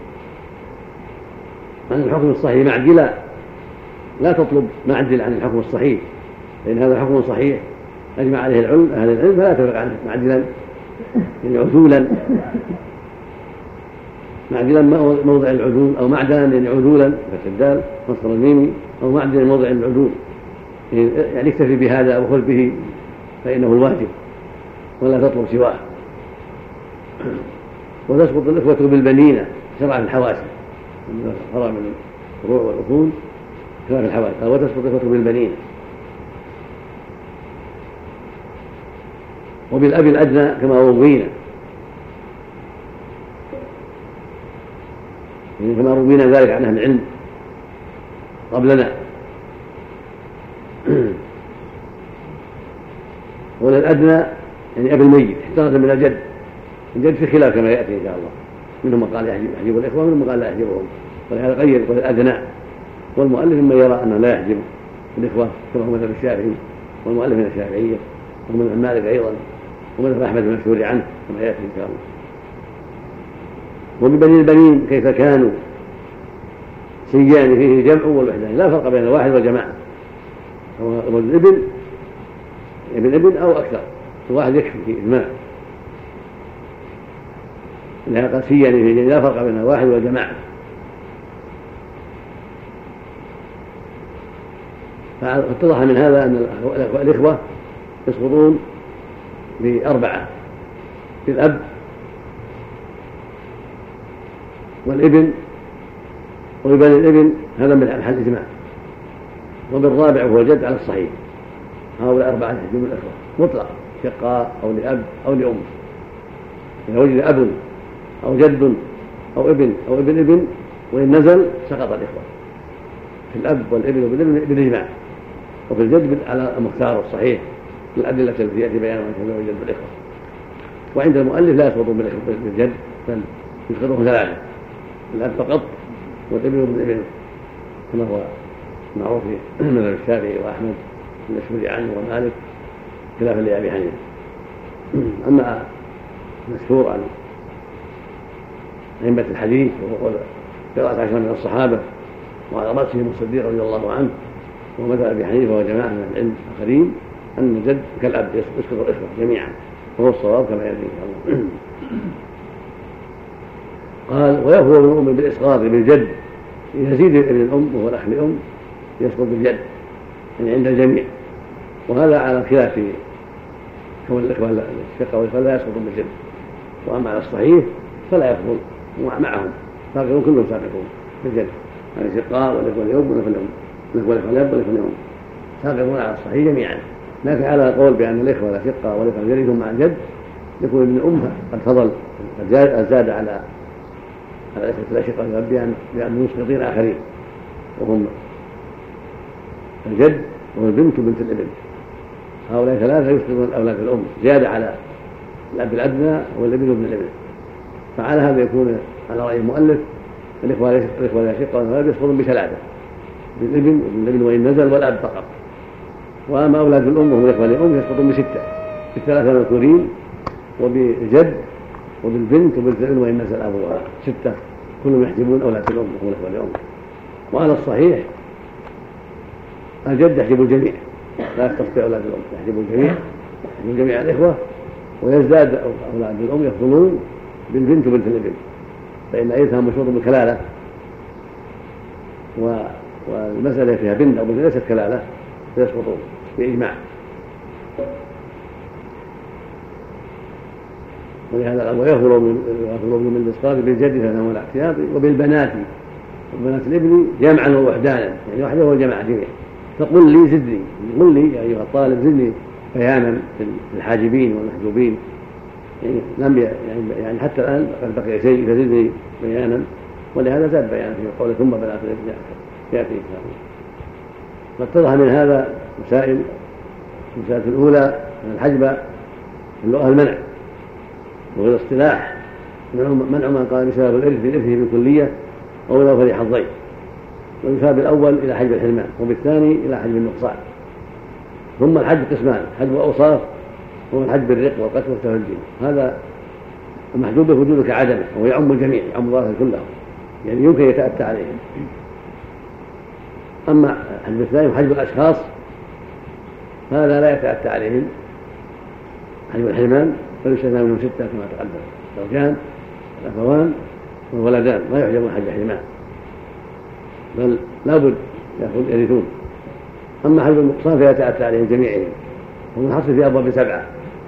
عن الحكم الصحيح معدلا، لا تطلب معدل عن الحكم الصحيح، لأن هذا حكم صحيح أجمع عليه العلم أهل العلم، فلا تبغي عنه معدلا يعني عدولا، معدلا موضع العدول، أو معدلا يعني عدولا فتح الدال مصدر الميمي، أو معدلا موضع العدول، يعني اكتفي بهذا وخذ به فإنه الواجب ولا تطلب سواه. وتسقط الإخوة بالبنين شرعا الحواسب، فرع من الفروع والأصول خلاف الحواسب، وتسقط الإخوة بالبنين. وبالأب الأدنى كما روينا، كما روينا ذلك عن أهل العلم قبلنا. والأدنى يعني أبي الميت احترز من الجد، الجد في خلاف كما يأتي إن شاء الله، منهم من قال يحجب الإخوة ومنهم من قال لا يحجبهم، ولهذا قيد والأدنى. والمؤلف من يرى أنه لا يحجب الإخوة كما هو مذهب الشافعي، والمؤلف من الشافعية ومن مالك أيضا، ومذهب أحمد المشهور عنه كما يأتي إن شاء الله. وببني البنين كيف كانوا سيان فيه جمع والوحدان، لا فرق بين الواحد والجماعة، هو الابن ابن ابن أو أكثر، الواحد يكفي في إجماع، إنها قد سيان فيه لا فرق بين الواحد والجماعة. فاتضح من هذا أن الإخوة يسقطون بأربعة: بالأب والابن وببني الابن، هذا من محل الإجماع. وبالرابع وهو الجد على الصحيح، هؤلاء أربعة يحجبون الإخوة مطلقا، شقاء أو لأب أو لأم. إذا وجد أب أو جد أو ابن أو ابن ابن وإن نزل سقط الإخوة في الأب والابن والابن بالإجماع، وفي الجد على المختار والصحيح بالأدلة التي يأتي بيانها كما يوجد بالإخوة. وعند المؤلف لا يسقط بالجد بل يسقطهم ثلاثة: الأب فقط والابن وابن ابن كما هو معروف في مذهب الشافعي وأحمد المشهور عنه ومالك خلافا لأبي حنيفة. أما المشهور عن أئمة الحديث وهو قراءة عشرة من الصحابة وعلى رأسهم الصديق رضي الله عنه ومذهب أبي حنيفة وجماعة من العلم آخرين أن الجد كالأب يسقط الإخوة جميعا، وهو الصواب كما يأتي إن شاء الله. قال: ويهو ابن الأم بالإسقاط بالجد، يزيد ابن الأم وهو الأخ لأم يسقط بالجد يعني عند الجميع، وهذا على الخلاف في كون الإخوة الشقة والإخوة لا يسقط بالجد. وأما على الصحيح فلا يسقط معهم، ساقطون كلهم ساقطون بالجد، يعني الشقاء والإخوة الأم والإخوة الأم والإخوة الأب والإخوة الأم ساقطون على الصحيح جميعا. لكن على القول بأن الإخوة الأشقاء والإخوة يرثون مع الجد يكون ابن الأم قد فضل قد زاد على على الإخوة الأشقاء والأب بأن مسقطين آخرين، وهم الجد والبنت وبنت الابن. هؤلاء ثلاثة يسقطون أولاد الأم زيادة على الأب الأدنى والابن وابن الابن. فعلى هذا يكون على رأي المؤلف الإخوة الأشقاء والأب يسقطون بثلاثة: بالابن وابن الابن وإن نزل، والأب فقط. وأما أولاد الأم وهم الإخوة الأم يسقطون بستة: بالثلاثة المذكورين وبالجد وبالبنت وبنت الابن وإن نزل أبوها ستة كلهم يحجبون أولاد الأم وإخوة الأم. وعلى الصحيح الجد يحجب الجميع لا يستطيع أولاد الأم، يحجب الجميع يحجب جميع الإخوة، ويزداد أولاد الأم يفضلون بالبنت وبنت الابن، فإن أيتها مشروط بالكلالة، والمسألة فيها بنت أو بنت ليست كلالة فيسقطون بإجماع. ولهذا ويخلو من الإسقاط بالجد فإنه الاحتياط، وبالبنات وبنات الابن جمعا ووحدانا، يعني وحده هو الجماعة جميع. فقل لي زدني، قل لي يا أيها الطالب زدني بيانا في الحاجبين والمحجوبين، يعني لم يعني, يعني حتى الآن قد بقي شيء فزدني بيانا، ولهذا زاد بيانا في قوله ثم بنات الابن يأتي إن شاء الله. فاتضح من هذا مسائل. المسألة الأولى أن الحجب اللغة المنع، وغير اصطلاح منع من قال بسبب الإرث بإرثه بالكلية أو لو فرح الضيف، ويثاب الأول إلى حجب الحرمان وبالثاني إلى حجب النقصان. ثم الحجب قسمان: حجب أوصاف وهو الحجب الرق والقتل والتفجير، هذا المحجوب بوجوده كعدمه وهو يعم الجميع، يعم الظاهر كلهم، يعني يمكن يتأتى عليهم. أما الحجب الثاني حجب الأشخاص هذا لا يتأتى عليهم حجب الحرمان، فيستثنى منهم ستة كما تقدم: الزوجان الأخوان والولدان لا يحجبون حجب الحرمان، بل لابد يرثون. أما حجب النقصان فيتأتى عليهم جميعهم، ومنحصر في أبواب سبعة.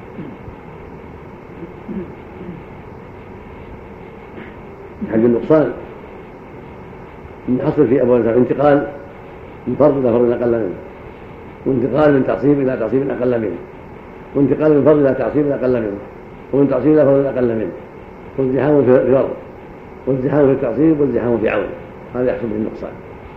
حجب النقصان منحصر في أبواب سبعة: انتقال من فرض إلى فرض أقل منه، وانتقال من تعصيب إلى تعصيب أقل منه، وانتقال من فرض إلى تعصيب أقل منه، ومن تعصيب إلى فرض أقل منه، وازدحام في الفرض، وازدحام في التعصيب، وازدحام في عون. هذا يحصل به النقصان.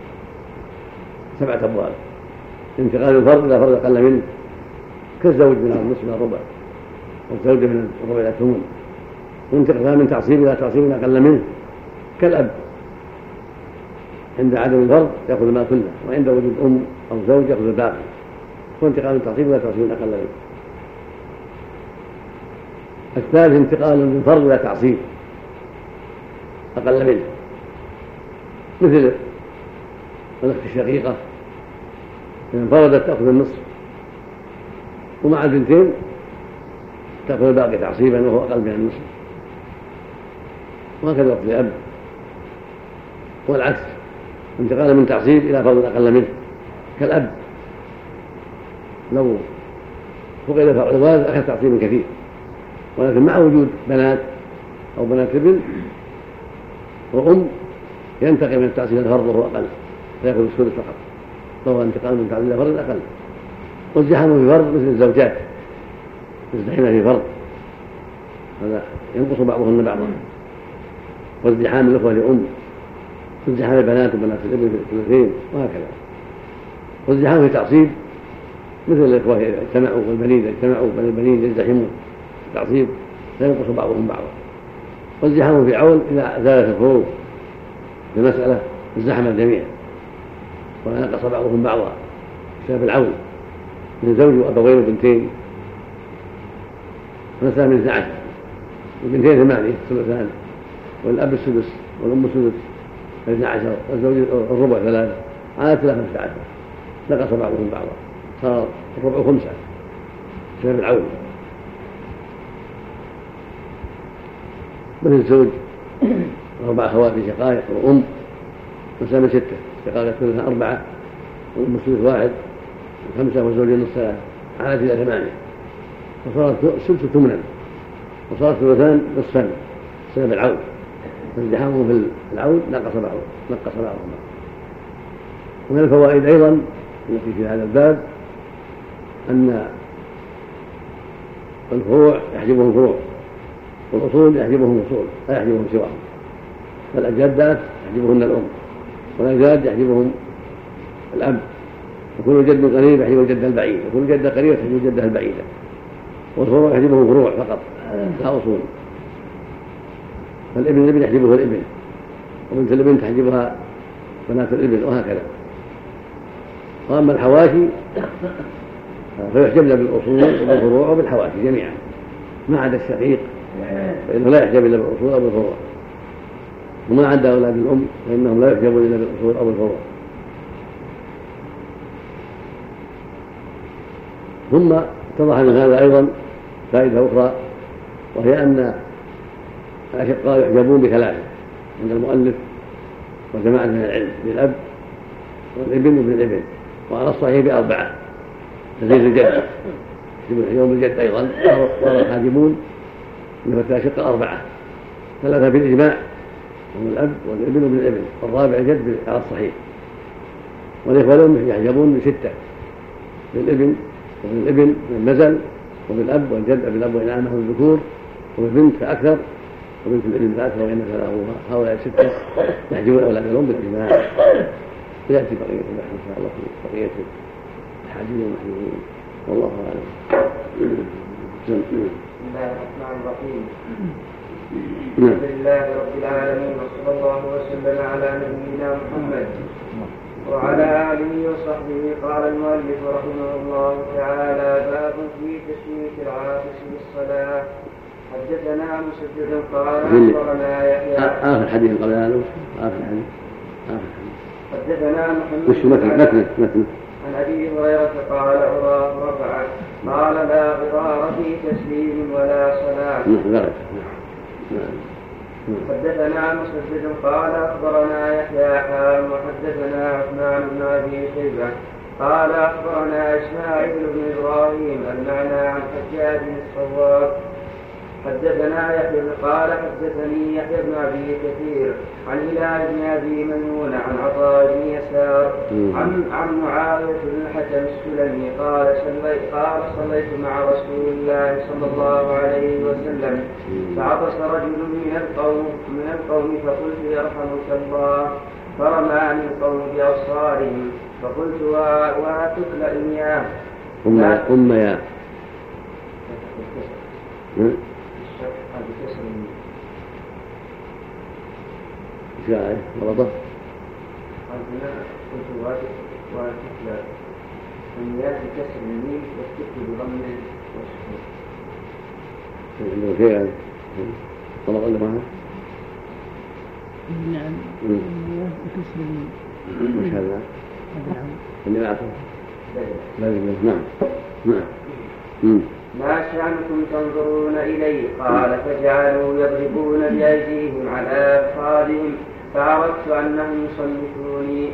سبعة أبواب: انتقال من فرض إلى فرض أقل منه كالزوج من النصف إلى الربع، والزوجة من الربع إلى الثمن، وانتقال من تعصيب إلى تعصيب أقل منه كالأب عند عدم الفرض يأخذ ما كله، وعند وجود أم أو زوج يأخذ الباقي، وانتقال من تعصيب إلى تعصيب أقل منه. الثالث انتقال من فرض إلى تعصيب أقل منه، مثل الأخت الشقيقة إذا انفردت تأخذ النصف، ومع البنتين تأخذ الباقي تعصيبا وهو أقل من النصف، وهكذا وقت الأب. والعكس انتقال من تعصيب إلى فرض أقل منه كالأب، لو فقد فرع الوالد أخذ تعصيب كثير، ولكن مع وجود بنات أو بنات ابن وأم ينتقل من التعصيب إلى فرض وهو أقل فيأخذ السدس فقط، فهو انتقال من تعصيب إلى فرض أقل. والزحام في فرض مثل الزوجات يزدحمن في فرض، هذا ينقص بعضهن بعضا، والزحام الأخوة لأم، والزحام البنات وبنات الابن في الثلثين، وهكذا. والزحام في تعصيب مثل الإخوة اجتمعوا والبنين اجتمعوا، بل البنين يزدحمون في التعصيب فينقص بعضهم بعضا. والزحام في عون إذا زالت الفروض في المسألة ازدحم الجميع ونقص بعضهم بعضا بسبب العون، من زوج وأبوين وبنتين ونسأل من اثنى عشر، البنتين ثمانية ثلثان، والأب السدس والأم السدس اثنى عشر، والزوج الربع ثلاثة، على ثلاثة خمسة عشر، نقص بعضهم بعضا صار الربع خمسة بسبب العون. مثل الزوج أربع أخوات شقائق وأم مسألة من ستة، شقائق ثلثان أربعة والأم السدس واحد خمسة، والزوج النصف ثلاثة، عادت إلى ثمانية، وصارت السدس ثمنا، وصارت ثلثان نصفا بسبب العون. فازدحامهم في العون نقص بعضهم نقص بعضهم. ومن الفوائد أيضا التي في هذا الباب أن الفروع يحجبهم فروع، والأصول يحجبهم أصول لا يحجبهم سواهم، فالأجداد يحجبهن الأم، والأجداد يحجبهم الأب، وكل جد قريب يحجب الجد البعيد، وكل جد قريب يحجب الجدة البعيدة. والفروع يحجبهم فروع فقط لا أصول، فالابن الابن يحجبه الابن، وبنت الابن تحجبها بنات الابن، وهكذا. وأما الحواشي فيحجبن بالأصول وبالفروع وبالحواشي جميعا ما عدا الشقيق فإنه لا يحجب إلا بالأصول أو بالفروع، وما عدا أولاد الأم فإنهم لا يحجبون إلا بالأصول أو بالفروع. ثم اتضح من هذا أيضا فائدة أخرى، وهي أن الأشقاء يحجبون بثلاثة عند المؤلف وجماعة من العلم: بالأب والابن وابن الابن، وعلى الصحيح بأربعة كزيد الجد يحجبون بالجد أيضا. قال الحاجبون أن الأشقاء أربعة: ثلاثة بالإجماع وهم الأب والابن وابن الابن، والرابع الجد على الصحيح. والإخوة الأم يحجبون بستة: بالابن وابن الابن من نزل، وبالأب والجد بالأب وإن أمه الذكور، وبالبنت فأكثر، وبنت الابن فأكثر وإن ثلاثة. هؤلاء الستة يحجبون أولاد الأم بالإجماع. ويأتي بقية البحث إن شاء الله في بقية الحاجبين والمحجوبين، والله أعلم. بسم الله الرحمن الرحيم. الحمد لله رب العالمين، وصلى الله وسلم على نبينا محمد وعلى آله وصحبه. قال المؤلف رحمه الله تعالى: باب في تشميت العاطس بالصلاة. حدثنا مسدد قال أخبرنا يحيى. آخر حديث قبل هذا آخر حديث آخر حديث حدثنا محمد وش مثل مثل مثل عن أبي هريرة قال: أراه رفعه قال: لا غرار في تسليم ولا صلاة. حدثنا مسدد قال أخبرنا يحيى حام وحدثنا عثمان بن أبي شيبة قال أخبرنا إسماعيل بن إبراهيم المعنى عن حجاج الصواب. حدثنا يحيى قال حدثني يحيى بن أبي كثير عن هلال بن أبي ميمون عن عطاء بن يسار عن عن معاوية بن الحكم السلمي قال صليت قال صليت مع رسول الله صلى الله عليه وسلم فعطس رجل من القوم من القوم فقلت: يرحمك الله. فرماني القوم بأبصارهم فقلت: واتفل إياه. ثم ثم يا شاعر غلطه عندنا كنت واتفل إياه بكسر الميم والتفل بضم والسكون. عنده شيء يعني طلق اللي معه. نعم بكسر الميم. وش هذا؟ نعم اللي معكم؟ لازم. نعم نعم. ما شأنكم تنظرون إلي؟ قال: فجعلوا يضربون بأيديهم على أبصارهم فعرفت أنهم يصنفوني.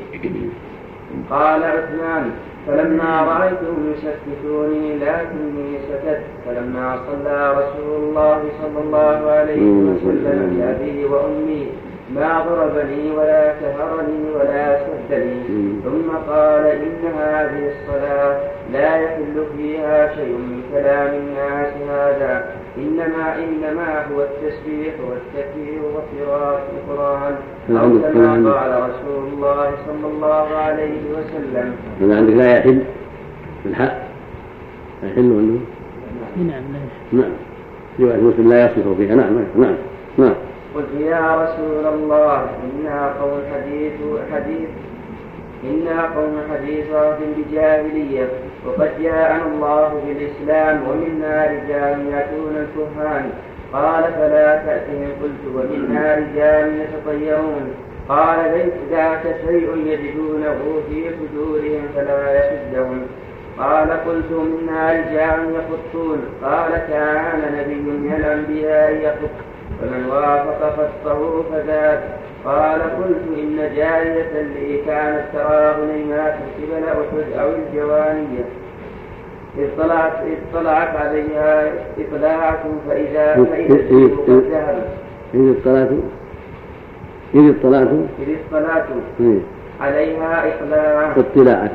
قال عثمان: فلما رأيتهم يسكتوني لكني سكت. فلما صلى رسول الله صلى الله عليه وسلم بأبي وأمي ما ضربني ولا كهرني ولا سدني، ثم قال: إن هذه الصلاة لا يحل فيها شيء من كلام الناس هذا، إنما إنما هو التسبيح والتكبير وقراءة القرآن، أو كما قال رسول الله صلى الله عليه وسلم. هذا عندك لا يحل بالحق لا يحل عنده. نعم نعم. رواية مسلم لا يصلح فيها. نعم نعم نعم. قلت: يا رسول الله إنا قوم حديث حديث إنا قوم حديث عهد بجاهلية، وقد جاءنا الله بالإسلام ومنا رجال يأتون الكهان. قال: فلا تأتهم. قلت: ومنا رجال يتطيرون. قال: ليس ذاك شيء يجدونه في صدورهم فلا يسدهم. قال: قلت: منا رجال يخطون. قال: كان نبي من الأنبياء يخط، فمن وافق خطه فذاك. قال: قلت: إن جارية لي كانت ترى غنيمات قبل أحد أو الجوانية، إذ طلعت, إذ طلعت عليها إطلاعة فإذا فإذا قد ذهب. إذ اطلعت إذ اطلعت إذ اطلعت عليها إطلاعة اطلاعة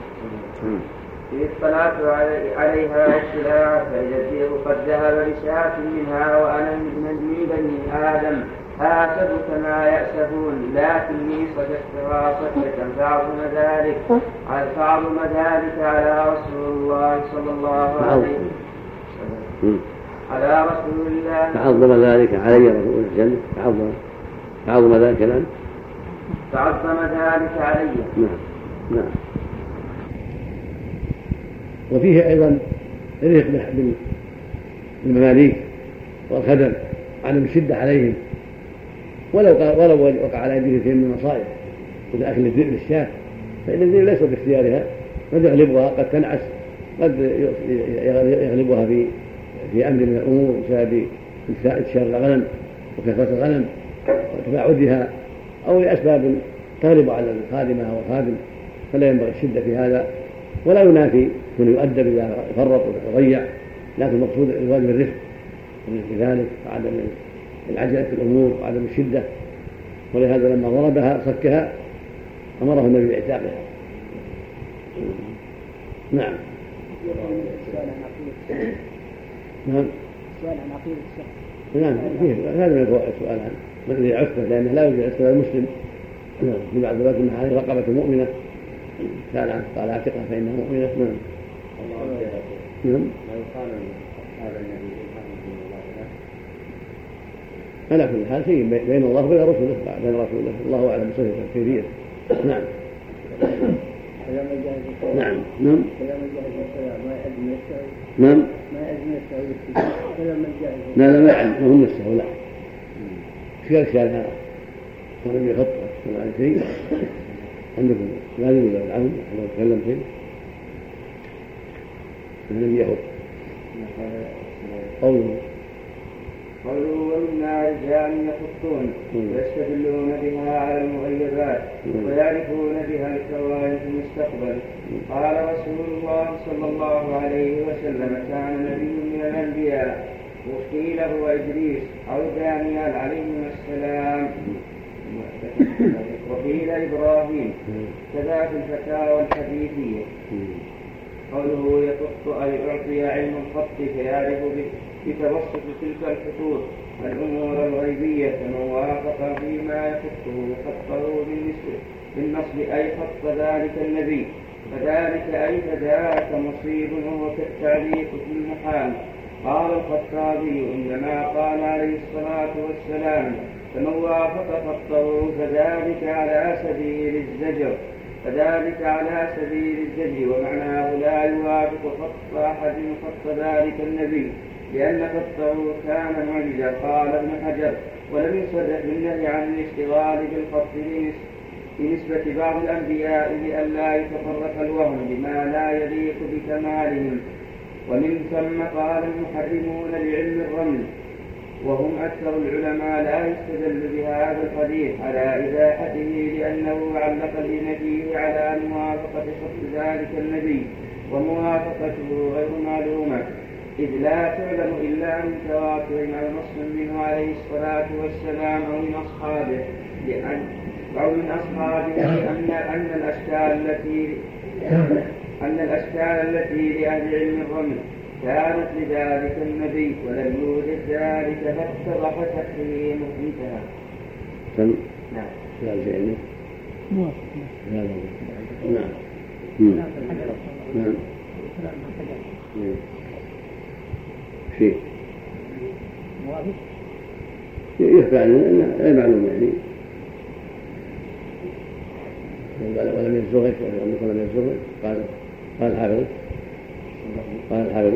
إذ اطلعت عليها اطلاعة فإذا الدير قد ذهب بشاة منها وأنا من بني آدم آسف كما يأسفون، لكني صدقتها صدقة فعظم ذلك فعظم ذلك على رسول الله صلى الله عليه وسلم على رسول الله فعظم ذلك علي رسول الجنة فعظم فعظم ذلك الآن فعظم ذلك علي. نعم نعم. وفيه أيضا الرفق بالمماليك والخدم عدم الشدة عليهم، ولو ولو وقع على أيديهم شيء من المصائب مثل أكل الذئب للشاة، فإن الذئب ليس باختيارها، قد يغلبها، قد تنعس، قد يغلبها في في أمر من الأمور بسبب انتشار الغنم وكثرة الغنم وتباعدها، أو لأسباب تغلب على الخادمة أو الخادم، فلا ينبغي الشدة في هذا، ولا ينافي من يؤدب إذا فرط وتضيع، لكن المقصود الواجب الرفق في ذلك وعدم العجلة في الأمور وعدم الشدة. ولهذا لما ضربها صكها أمره النبي بعتاقها. نعم. نعم. سؤال عن عقيدة الشخص. نعم فيه هذا من الفوائد السؤال عن من الذي عفه، لأنه لا يوجد عفه المسلم في بعض الوقت أن عليه رقبة مؤمنة قال عنه قال اعتقها فإنها مؤمنة. نعم. نعم. على كل حال شيء بين الله وبين رسوله، بين رسوله الله أعلم بصفة كيفية. نعم. نعم. نعم. نعم. لا لا ما يعلم ما هو نفسه لا في أشياء هذا ولم يخط عن شيء عندكم لازم ولا العلم لو تكلم شيء لم يخط قوله قوله ومنا رجال يخطون ويستدلون بها على المغيبات ويعرفون بها الكوائن في المستقبل. قال رسول الله صلى الله عليه وسلم كان نبي من الأنبياء وقيل هو إدريس أو دانيال عليهما السلام وقيل إبراهيم، كذا في الفتاوى الحديثية. قوله يخط أي أعطي علم الخط فيعرف بتوسط تلك الخطوط الأمور الغيبية، فمن وافق فيما يخطه خطه بالنصب أي خط ذلك النبي، فذلك أي فذاك مصيب وهو كالتعليق في المحال. قال الخطابي إنما قال عليه الصلاة والسلام فمن وافق خطه فذلك على سبيل الزجر فذلك على سبيل الزجر ومعناه لا يوافق خط أحد خط ذلك النبي لأن خطه كان معجزة. قال ابن حجر ولم يصرح بالنهي عن الاشتغال بالخط بنسبة بعض الأنبياء لئلا يتفرق الوهم بما لا يليق بكمالهم. ومن ثم قال المحرمون لعلم الرمل وهم أكثر العلماء لا يستدل بهذا الحديث على إباحته لأنه علق الإذن فيه على موافقة خط ذلك النبي وموافقته غير معلومة، إذ لا تعلم إلا من تواتر أو نص منه عليه الصلاة والسلام أو من أصحابه لأن أو من أصحابه أن أن الأشكال التي أن الأشكال التي لأهل علم الرمل كانت لذلك النبي ولم يوجد ذلك فاتضح تحريمه. انتهى. تم. نعم. لا شيء. موافق. لا لا. نعم. نعم. نعم. شيء. موافق. يخفى عنه غير معلوم يعني. ولم يزغك ولم يزغك قال قال الحافظ قال الحافظ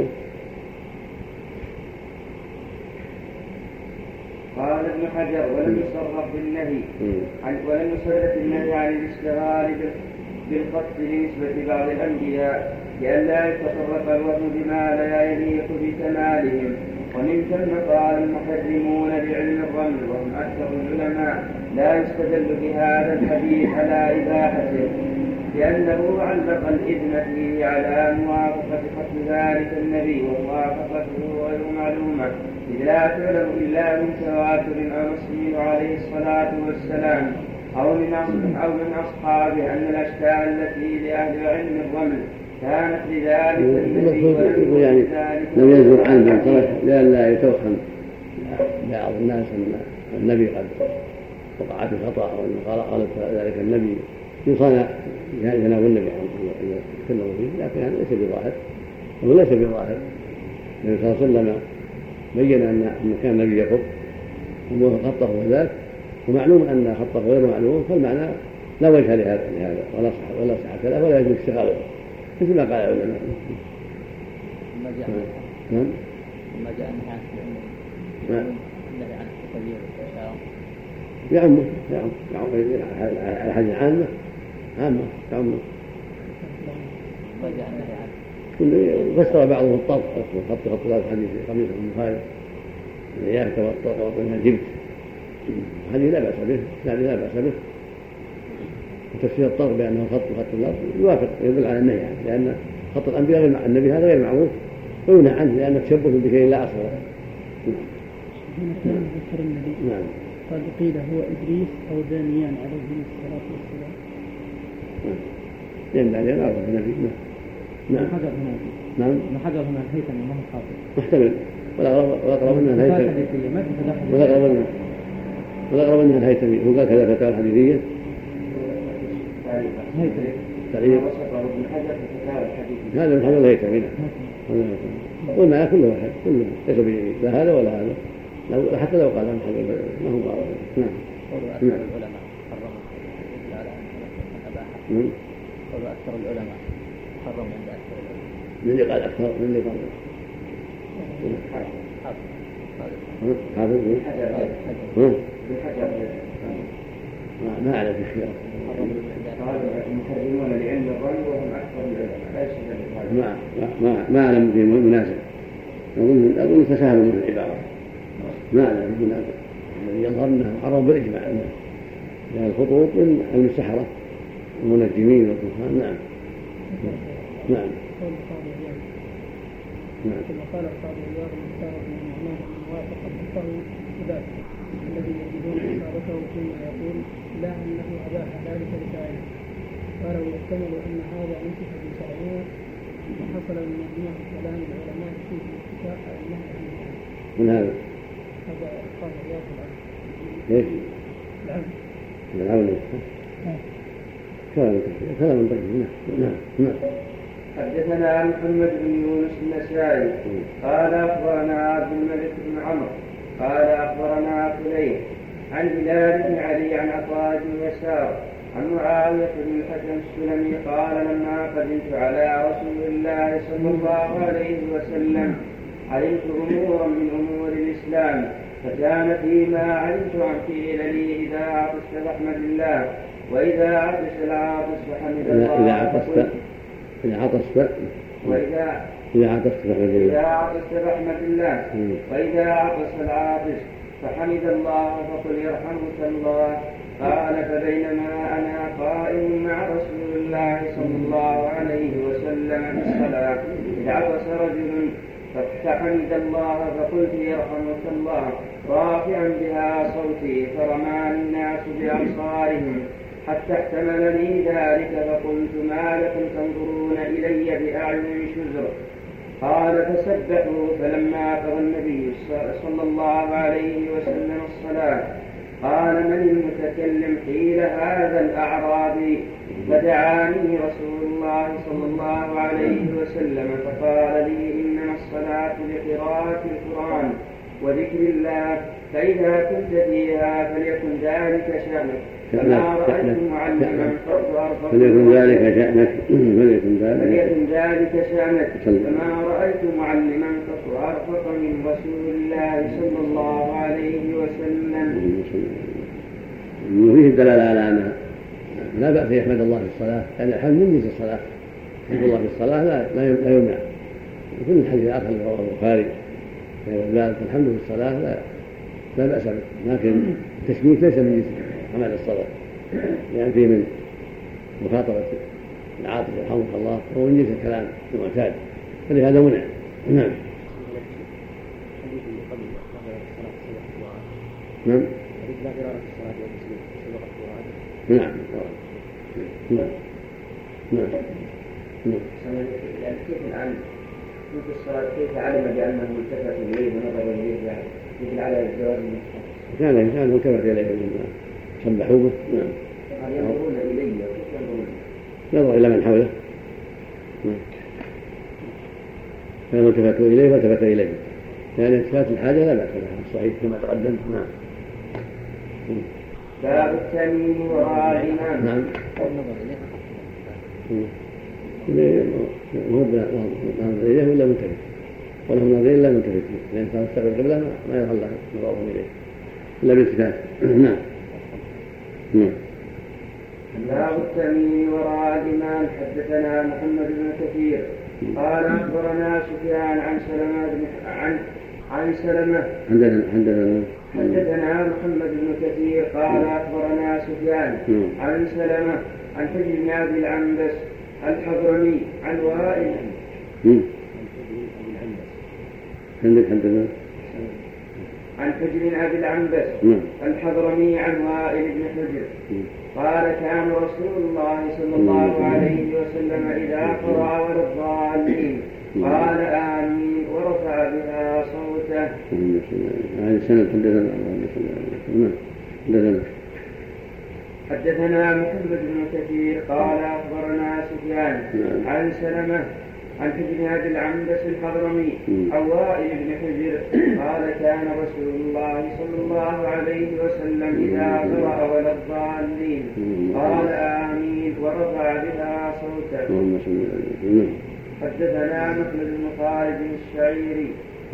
قال ابن حجر ولم يصرح بالنهي عن ولم يصرح بالنهي عن الاشتغال بالخط لنسبة بعض الأنبياء لئلا يتفرق الوهم بما لا يليق بكمالهم. ومن ثم قال المحرمون لعلم الرمل وهم أكثر العلماء لا يستدل بهذا الحديث على إباحته لأنه علق الإذن فيه على موافقة خط ذلك النبي وموافقته غير معلومة، إذ لا تعلم إلا من تواتر أو نص عليه الصلاة والسلام أو من أو من أصحابه أن الأشكال التي لأهل علم الرمل كانت لذلك النبي يعني لم يزل عنه لئلا يتوهم بعض الناس أن النبي قد وقع في خطأ أو أن قالت ذلك النبي يصنع جناب النبي أن يتكلموا فيه، لكن هذا ليس بظاهر هو ليس بظاهر. النبي صلى الله عليه وسلم بين أن كان النبي يخط وخطه وذاك، ومعلوم أن خطه غير معلوم، فالمعنى لا وجه لهذا ولا صح ولا صحة له ولا يجوز اشتغاله مثل ما قال العلماء. ما جاء نعم. ما جاء نعم. النهي عن التكبير والإشارة يعمه يعم يعم على حد عامة عامة يعمه. رجع النهي عنه. فسر بعضهم الطرف خط خط ثلاث حديث خميس بن خالد إياك وطرفها جبت هذه لا بأس به لا لا بأس به. وتفسير الطرف بأنه خط خط الأرض يوافق يدل على النهي عنه لأن خط الأنبياء غير النبي هذا غير معروف وينهى عنه لأنه تشبه بشيء لا أصل له. هنا كان ذكر النبي نعم. قال قيل هو إدريس أو دانيان عليهم الصلاة والسلام. لأن بعدين أعرف النبي. نعم. حجر هنا. نعم. ما حجر هنا الهيثمي ما هو خاطئ. محتمل والأقرب منها الهيثمي. والأقرب والأقرب منها الهيثمي هو قال كذا فتاوى الحديثية. تعليق. هذا من حجر الهيثمي. قلنا كله واحد كله ليس لا هذا ولا هذا لو حتى لو قال عن حجر ما هو معروف. نعم. قولوا أكثر العلماء حرموا على أباحة. قولوا أكثر العلماء حرموا عند أكثر العلماء. من اللي قال أكثر من اللي قال حافظ ما ما أعرف الخيار المحرمون لعلم الظن وهم أكثر العلماء ما ما ما أعلم في مناسب أظن أظن تساهل من العبارة ما أعلم في مناسب الذي يظهر أنه حرم بالإجماع لأن الخطوط من المسحرة والمنجمين والكهان. نعم نعم نعم. كما قال القاضي عياض المختار من معناه موافقة القول بذلك الذي يجدون إشارته فيما يقول لا أنه أباح ذلك لفاعله قال ويحتمل أن هذا انتهى بشرعية وحصل من مجموع كلام العلماء فيه الاتفاق على النهي عنه. من هذا؟ هذا القاضي عياض العون. ليش؟ العون. العون. كلام كلام طيب. نعم نعم. حدثنا محمد بن يونس النسائي قال أخبرنا عبد الملك بن عمرو قال أخبرنا فليح عن هلال بن علي عن عطاء بن يسار عن معاوية بن الحكم السلمي قال لما قدمت على رسول الله صلى الله عليه وسلم علمت أمورا من أمور الإسلام فكان فيما علمت عن قيل لي إذا عطست فاحمد الله وإذا عطس العاطس فحمد الله. إذا عطست إذا عطست وإذا إذا عطست فحمد الله. إذا عطست فحمد الله وإذا عطس العاطس فحمد الله فقل يرحمك الله. قال فبينما أنا قائم مع رسول الله صلى الله عليه وسلم في الصلاة إذ عطس رجل فحمد الله فقلت يرحمك الله رافعا بها صوتي فرماني الناس بأبصارهم حتى احتملني ذلك فقلت ما لكم تنظرون إلي بأعين شزر. قال فسبحوا فلما قضى النبي صلى الله عليه وسلم الصلاة قال من المتكلم؟ قيل هذا الأعرابي. فدعاني رسول الله صلى الله عليه وسلم فقال لي إنما الصلاة لقراءة القرآن وذكر الله فإذا كنت فيها فليكن ذلك شأنك. فما رأيت معلما فليكن ذلك شأنك فليكن ذلك شأنك فما رأيت معلما قط أرفق من رسول الله صلى الله عليه وسلم. وفيه الدلالة على أن لا بأس يحمد الله في الصلاة لأن الحمد من جنس الصلاة. يحمد الله في الصلاة لا لا يمنع. كل الحديث آخر رواه البخاري الحمد في الصلاة لا لا بأس به لكن التشميت ليس من جنس عمل الصلاة لأن فيه من مخاطبة العاطفة يرحمك الله وهو من جنس الكلام المعتاد فلهذا منع. نعم نعم نعم نعم نعم يعني كيف الآن في الصلاة كيف علم بأنه التفت إليه ونظر إليه مثل على الزواج كان إنسان التفت إليه لما سبحوا به. نعم ينظرون إليه كيف ينظرون؟ ينظر إلى من حوله. نعم كانوا التفتوا إليه والتفت إليه لأن التفات الحاجة لا بأس لها الصحيح كما تقدم. نعم باب التميم وراء الإمام. نعم هو نظر إليه ولا منتبه ولهم نظير لا نلتفت فيه، لأن كان يستقبل القبلة ما يظهر له نظرهم إليه إلا بالالتفات. نعم. نعم. باب التأمين وراء الإمام. حدثنا محمد بن كثير قال أخبرنا سفيان عن سلمة بن عن عن سلمة حدثنا حدثنا حدثنا محمد بن كثير قال أخبرنا سفيان عن سلمة عن حجر بن أبي العنبس الحضرمي عن وائل عندك حدثنا عن حجر أبي العنبس الحضرمي عن وائل بن حجر قال كان رسول الله صلى الله عليه وسلم إذا قرأ ولا الضالين قال آمين ورفع بها صوته. هذه السنة حدثنا حدثنا حدثنا محمد بن كثير قال أخبرنا سفيان عن سلمة عن حجر أبي العنبس الحضرمي عن وائل بن حجر قال كان رسول الله صلى الله عليه وسلم إذا قرأ ولا الضالين قال آمين ورفع بها صوته. حدثنا محمد بن خالد الشعيري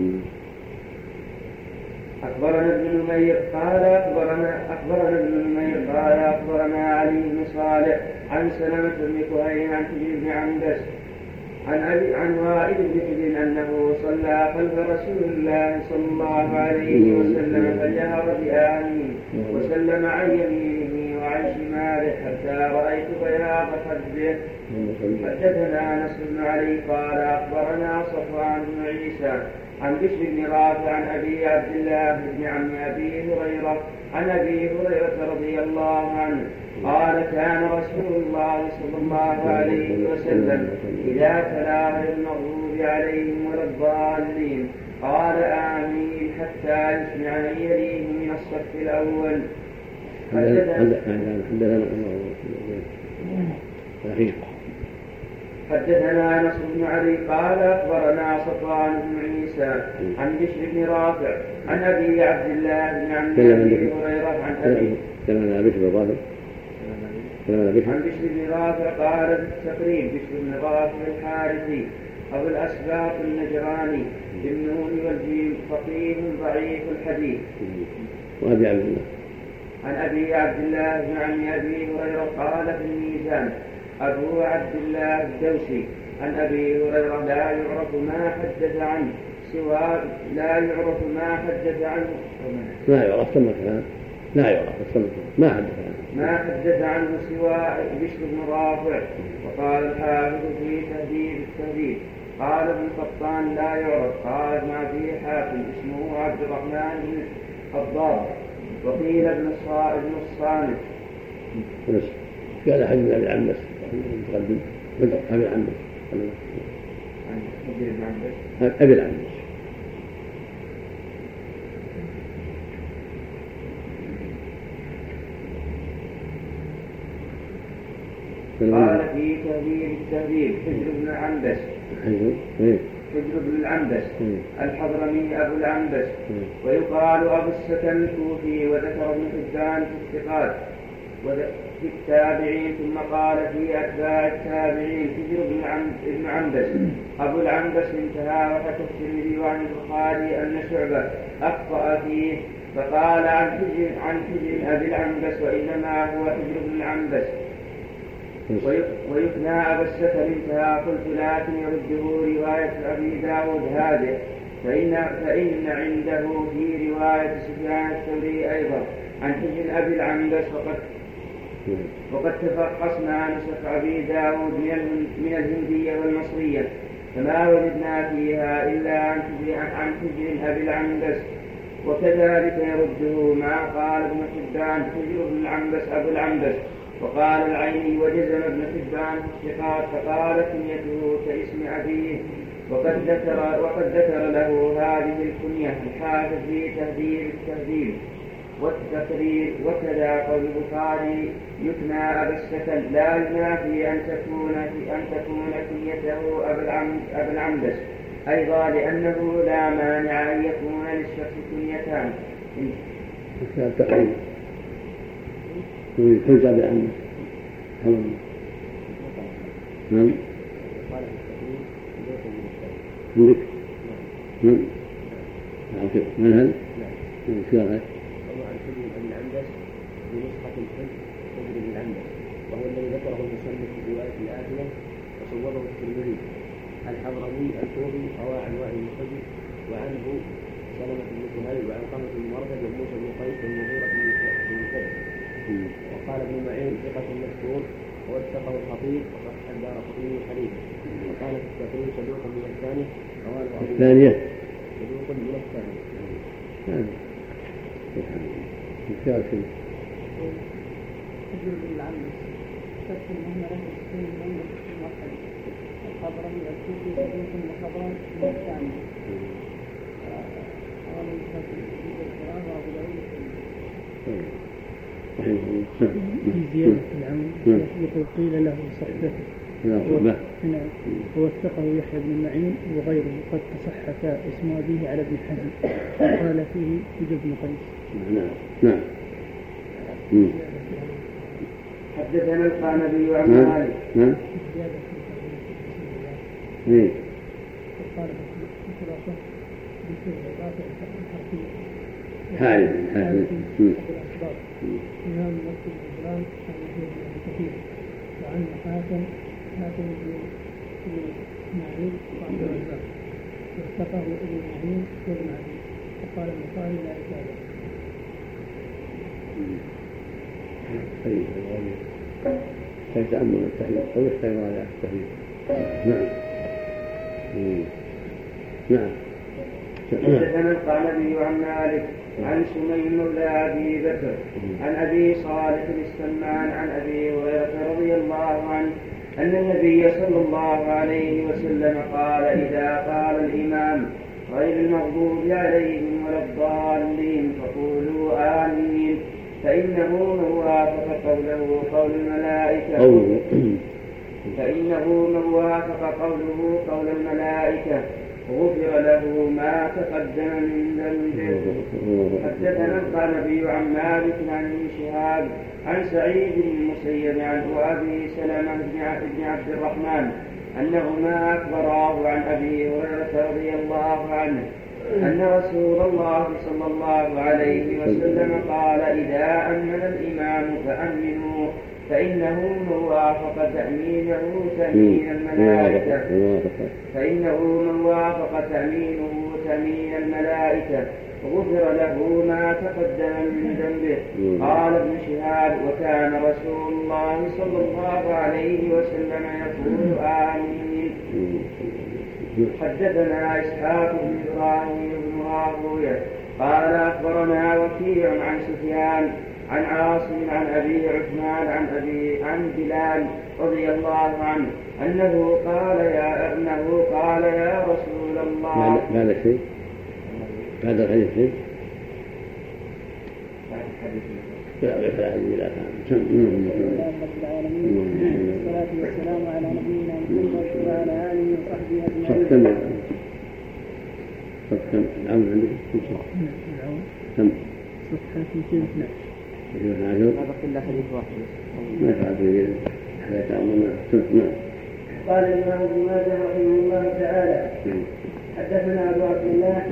أخبرنا ابن نمير قال أخبرنا أخبرنا ابن نمير قال أخبرنا علي بن صالح عن سلمة بن كهيل عن حجر بن عنبس عن أبي عن وائل بن حجر أنه صلى خلف رسول الله صلى الله عليه وسلم فجهر بآمين وسلم عن يمينه وعن شماله حتى رأيت بياض خده. حدثنا أنس بن علي قال أخبرنا صفوان بن عيسى عن بشر بن رافع عن أبي عبد الله بن عم أبي هريرة عن أبي هريرة رضي الله عنه قال كان رسول الله صلى الله عليه وسلم إذا تلا المغضوب عليهم ولا الضالين قال آمين حتى يسمع من يليه من الصف الأول. حدثنا أنس بن علي قال أخبرنا صفوان بن عيسى عن بشر بن رافع عن أبي عبد الله بن عم أبي هريرة عن أبي كلمنا بشر بن رافع عن بشر بن رافع قال بالتقريب بشر بن رافع الحارثي أبو الأسباط النجراني بالنون والجيم فقيه ضعيف الحديث. وأبي عبد الله عن أبي عبد الله بن عم أبي هريرة قال في الميزان أبو عبد الله الدوسي عن أبي هريرة لا يعرف ما حدث عنه سوى لا يعرف ما حدث عنه ما يعرف ثم كلام لا يعرف ثم ما حدث عنه ما حدث عنه سوى بشر بن رافع. وقال الحافظ في تهذيب التهذيب قال ابن قطان لا يعرف. قال ما فيه حاكم اسمه عبد الرحمن بن الضار وقيل ابن الصامت قال حديث أبي العنبس متقدم أبي العنبس أبي العنبس قال في تهذيب التهذيب حجر بن العنبس حجر بن العنبس الحضرمي أبو العنبس ويقال أبو السكن الكوفي. وذكر ابن حبان في الثقات في التابعين ثم قال في أتباع التابعين حجر بن عنبس أبو العنبس انتهى. وحكى الترمذي عن البخاري أن شعبة أخطأ فيه فقال عن حجر عن حجر أبي العنبس وإنما هو حجر بن العنبس ويثنى أبا السكن انتهى. قلت لكن يرده رواية أبي داود هذه فإن, فإن عنده في رواية سفيان الثوري أيضا عن حجر أبي العنبس وقد وقد تفقصنا نسخ أبي داود من الهندية والمصرية فما وجدنا فيها إلا عن حجر أبي العنبس. وكذلك يرده ما قال ابن حبان حجر بن العنبس أبو العنبس. وقال العيني وجزم ابن حبان في الثقات فقال كنيته كاسم أبيه. وقد ذكر وقد ذكر له هذه الكنية الحافظ في تهذيب التهذيب والتقرير. وكذا قول البخاري يثنى أبا السكن لا ينافي أن تكون أن تكون كنيته أبا العنبس أيضا لأنه لا مانع أن يكون للشخص كنيتان. كنت أبي العنبس نعم عندك من هل؟ نعم. شو هذا؟ روى عن حجر بن العنبس بنسخة الحج حجر بن العنبس، وهو الذي ذكره المصنف في رواية الآتية وصوبه الترمذي. الحضرمي الكوفي روى عن وائل بن حجر وعنه سلمة بن كهيل وعن قمة بن مرثد وموسى بن قيس والمغيرة بن كعب. وقال ابن معين ثقة مشهور ووثقه الخطيب وصحح الدارقطني الحديث. وقال في التقريب صدوق من الثاني رواه الثانية صدوق من الثاني. مشكلة شيء. حجر بن العنبس تذكر مهمة السن من الموحد الحضرمي الكوفي صدوق وخبر من الثاني. قال الحافظ في القرآن وأبو داود في زيادة العون يقول قيل له صحبته ووثقه يحيى بن معين وغيره قد تصحف اسم أبيه على ابن حزم قال فيه حجر بن قيس. نعم. حدثنا القعنبي عن مالك. نعم. ايه. حال حال. إمام مسجد الإسلام كثير وعن حاتم حاتم بن إسماعيل وعبد الرزاق وثقه ابن معين وابن عدي وقال البخاري لا إجابة. طيب كيف تأمل التحليل أو يحتاج على التحليل. نعم. نعم. حدثنا القعنبي عن مالك عن سمي مولى أبي بكر عن أبي صالح السمان عن أبي هريرة رضي الله عنه أن النبي صلى الله عليه وسلم قال إذا قال الإمام غير المغضوب عليهم ولا الضالين فقولوا آمين فإنه من وافق قوله قول الملائكة فإنه من وافق قوله قول الملائكة غفر له ما تقدم من ذنبه. حدثنا القعنبي عن مالك عن ابن شهاب عن سعيد بن المسيب عن أبي سلمة بن عبد الرحمن أنهما أخبراه عن أبي هريرة رضي الله عنه أن رسول الله صلى الله عليه وسلم قال إذا أمن الإمام فأمنوا فإنه من وافق تأمينه تأمين الملائكة فإنه من وافق تأمينه تأمين الملائكة غفر له ما تقدم من ذنبه. قال ابن شهاب وكان رسول الله صلى الله عليه وسلم يقول آمين. حدثنا إسحاق بن إبراهيم بن راهويه قال أخبرنا وكيع عن سفيان عن عاصم عن أبي عثمان عن أبي عن بلال رضي الله عنه أنه قال يا أنه قال يا رسول الله. بعد شيء بعد الحديث شيء بعد الحديث لا غير هذه لا والصلاة والسلام على نبينا محمد وعلى آله وصحبه أجمعين. صفحة العون عندك كم؟ صفحة مئتين واثناشر. ما بقي إلا حديث واحد. ما يفعل به حتى تعملنا. نعم. قال الإمام ابن ماجه رحمه الله تعالى حدثنا أبو عبد الله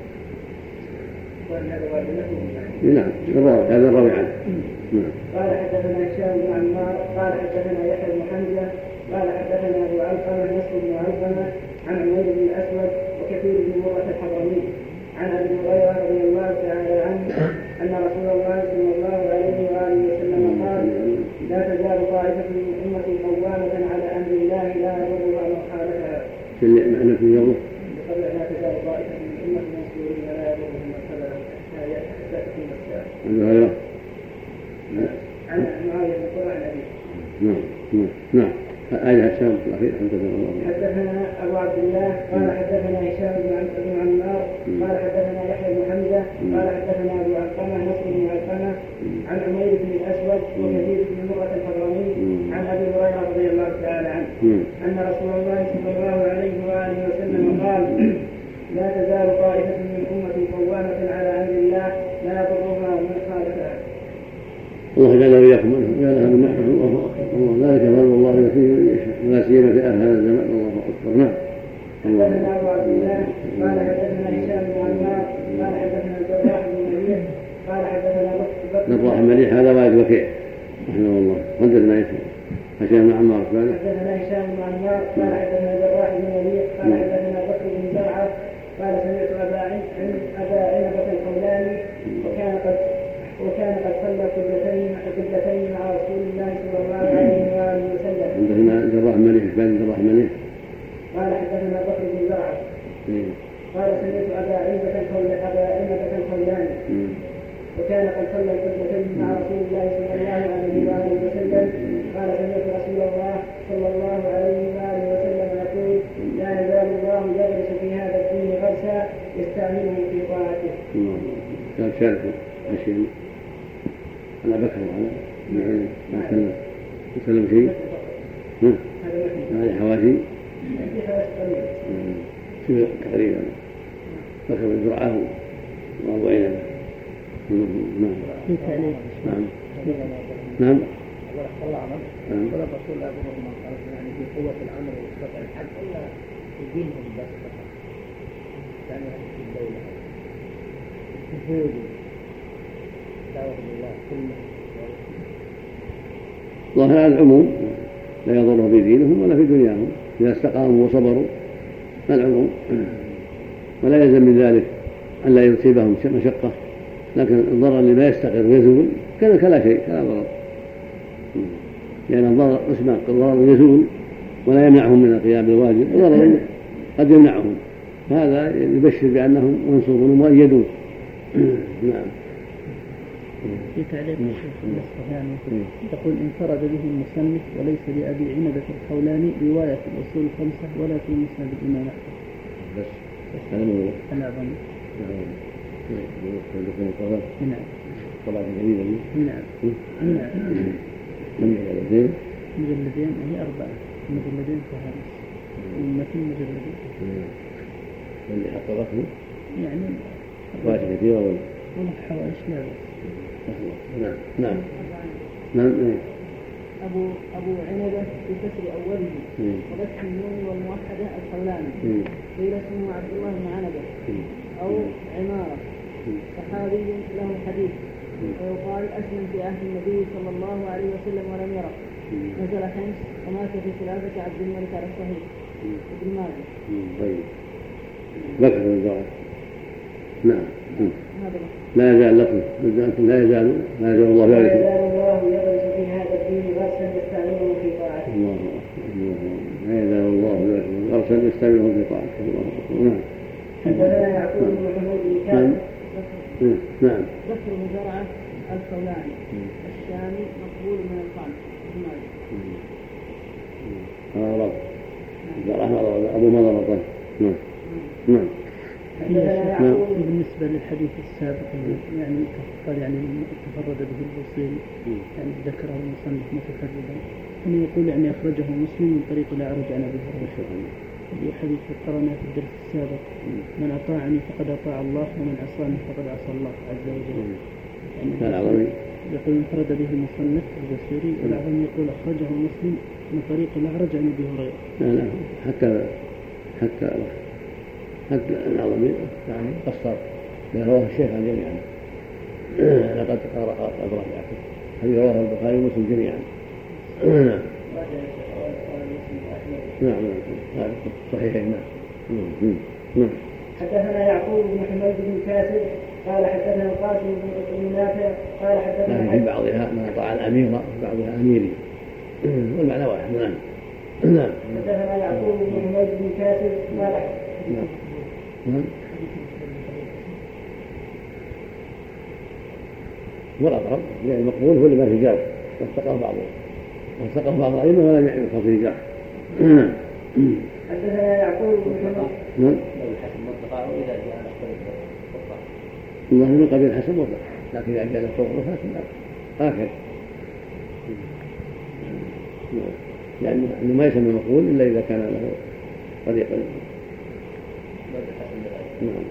نعم هذا الراوي عنه. قال حدثنا هشام بن عمار قال حدثنا يحيى بن حمزة قال حدثنا أبو علقمة نصر بن علقمة عن عمير بن الأسود وكثير بن مرة الحضرمي عن أبي هريرة رضي الله تعالى عنه أن رسول الله صلى الله عليه وآله وسلم قال لا تزال طائفة من أمتي قوامة على أمر الله لا يضرها من خالفها. في معنى في يومه لا تزال طائفة من أمتي مسؤولين لا يضرهم من خالفها حتى يأتي الساعة. أبي هريرة عن معاوية بن قرة عن أبيه. نعم نعم نعم. آية هشام الأخير حدثنا الله. حدثنا أبو عبد الله قال حدثنا هشام بن عمار قال حدثنا يحيى بن حمزة قال حدثنا أبو علقمة نصر بن علقمة عن عمير بن الأسود وكثير بن مرة الحضرمي عن أبي هريرة رضي الله تعالى عنه أن رسول الله صلى الله عليه وآله وسلم قال لا تزال طائفة من أمتي قوامة على أمر الله لا يضرها من خالفها. الله جعل وإياكم منهم جعلها من نعمة الله أكبر ذلك فضل الله فيه ولا سيما في أهل هذا الزمان الله أكبر. نعم. حدثنا أبو عبد الله قال حدثنا هشام بن عمار قال حدثنا الجراح بن مليح قال حدثنا بكر الجراح المليح هذا والد وكيع رحمه الله. حدثنا هشام بن عمار قال حدثنا هشام بن عمار قال حدثنا الجراح بن مليح قال حدثنا بكر بن زرعه قال سمعت ابا ابا عنبه الحولاني وكان قد وكان قد صلى قبلتين قبلتين مع رسول الله صلى الله عليه واله وسلم. حدثنا الجراح المليح ايش بعد الجراح المليح؟ قال حدثنا بكر بن زرعه قال سمعت ابا عنبه الحولاني وكان قد صلى القبلتين مع رسول الله صلى الله عليه واله وسلم. قال سمعت رسول الله صلى الله عليه واله وسلم يقول لا يزال الله يغرس في هذا الدين غرسا يستعمله في طاعته. كان شارك أشياء على بكر وعلى ما سلم يسلم شيء هذه حواشي شيء تقريبا بكر بن زرعه وأبو عنبه. نعم نعم نعم نعم ولا الرسول لا يضر من قال يعني في قوة الأمر واستطاع الحج إلا يدينهم بس فقط يعني في الدولة التفويض دعوة الله كله ظاهر على العموم لا يضره في دينهم ولا في دنياهم إذا استقاموا وصبروا العموم ولا يلزم من ذلك أن لا يصيبهم مشقة لكن الضرر اللي ما يستقر ويزول كان كلا شيء كلا ضرر لأن الضرر اسمع الضرر يزول ولا يمنعهم من القيام بالواجب وضرر قد يمنعهم هذا يبشر بأنهم منصورون ومؤيدون. نعم. في تعليق الشيخ الأصفهاني يقول انفرد به المصنف وليس لأبي عنبة الحولاني رواية في الأصول الخمسة ولا في مسند الإمام أحمد. بس هذا مو الأعظم. نعم. نعم. طبعا جديدة. نعم. نعم. مجلدين. مجلدين هي أربعة مجلدين فهرس ومتن مجلدين. اللي حط رقمه. يعني. واجب كثيرة ولا. ولا حوائش لا بس. نعم نعم نعم. أبو أبو عنبة بكسر أوله وفتح النون والموحدة الحولاني قيل اسمه عبد الله بن عنبة أو عمارة صحابي له حديث ويقال أسلم في عهد النبي صلى الله عليه وسلم ولم يره نزل حمص ومات في خلافة عبد الملك على الصحيح ابن ماجه. طيب بكر بن زرعه. نعم. هذا لا يزال لكم لا يزال لا يزال الله يغرس في هذا الدين غرسا يستعمله في طاعته. الله لا يزال الله غرسا يستعمله في طاعته. الله. نعم. حدثنا يعقوب بن محمود بن كعب. نعم. بكر بن زرعه الحولاني الشامي مقبول من الخامس اه رب ابو مضر. نعم نعم. بالنسبة للحديث السابق يعني قال يعني تفرد به البصيري يعني ذكره المصنف متفردا أنه يقول يعني أخرجه مسلم من طريق الأعرج عن أبي هريرة. في حديث قرأنا في الدرس السابق من أطاعني فقد أطاع الله ومن عصاني فقد عصى الله عز وجل. يعني يقول انفرد به المصنف البصيري والأعظم يقول أخرجه مسلم من طريق الأعرج عن أبي هريرة. لا لا حتى حتى حتى العظمي يعني قصر ما رواه الشيخ عن جميعا لقد قرأ أبراه يعقوب هذه رواه البخاري ومسلم جميعا. نعم نعم نعم صحيحين. نعم نعم. حدثنا يعقوب بن حميد بن كاسر قال حدثنا القاسم بن نافع قال حدثنا في بعضها ما طاع الأمير وفي بعضها أميري والمعنى واحد. نعم نعم. حدثنا يعقوب بن حميد بن كاسر قال نعم نعم. والأقرب يعني المقبول هو اللي ما في جرح واستقر بعضه واستقر بعض الأئمة ولم يعرف في جرح. حدثنا يعقوب بن حميد. نعم. الله من قبيل الحسن مطلق لكن إذا جاء الصوت فاسد آخر لأنه يعني ما يسمى مقبول إلا إذا كان له طريق. نعم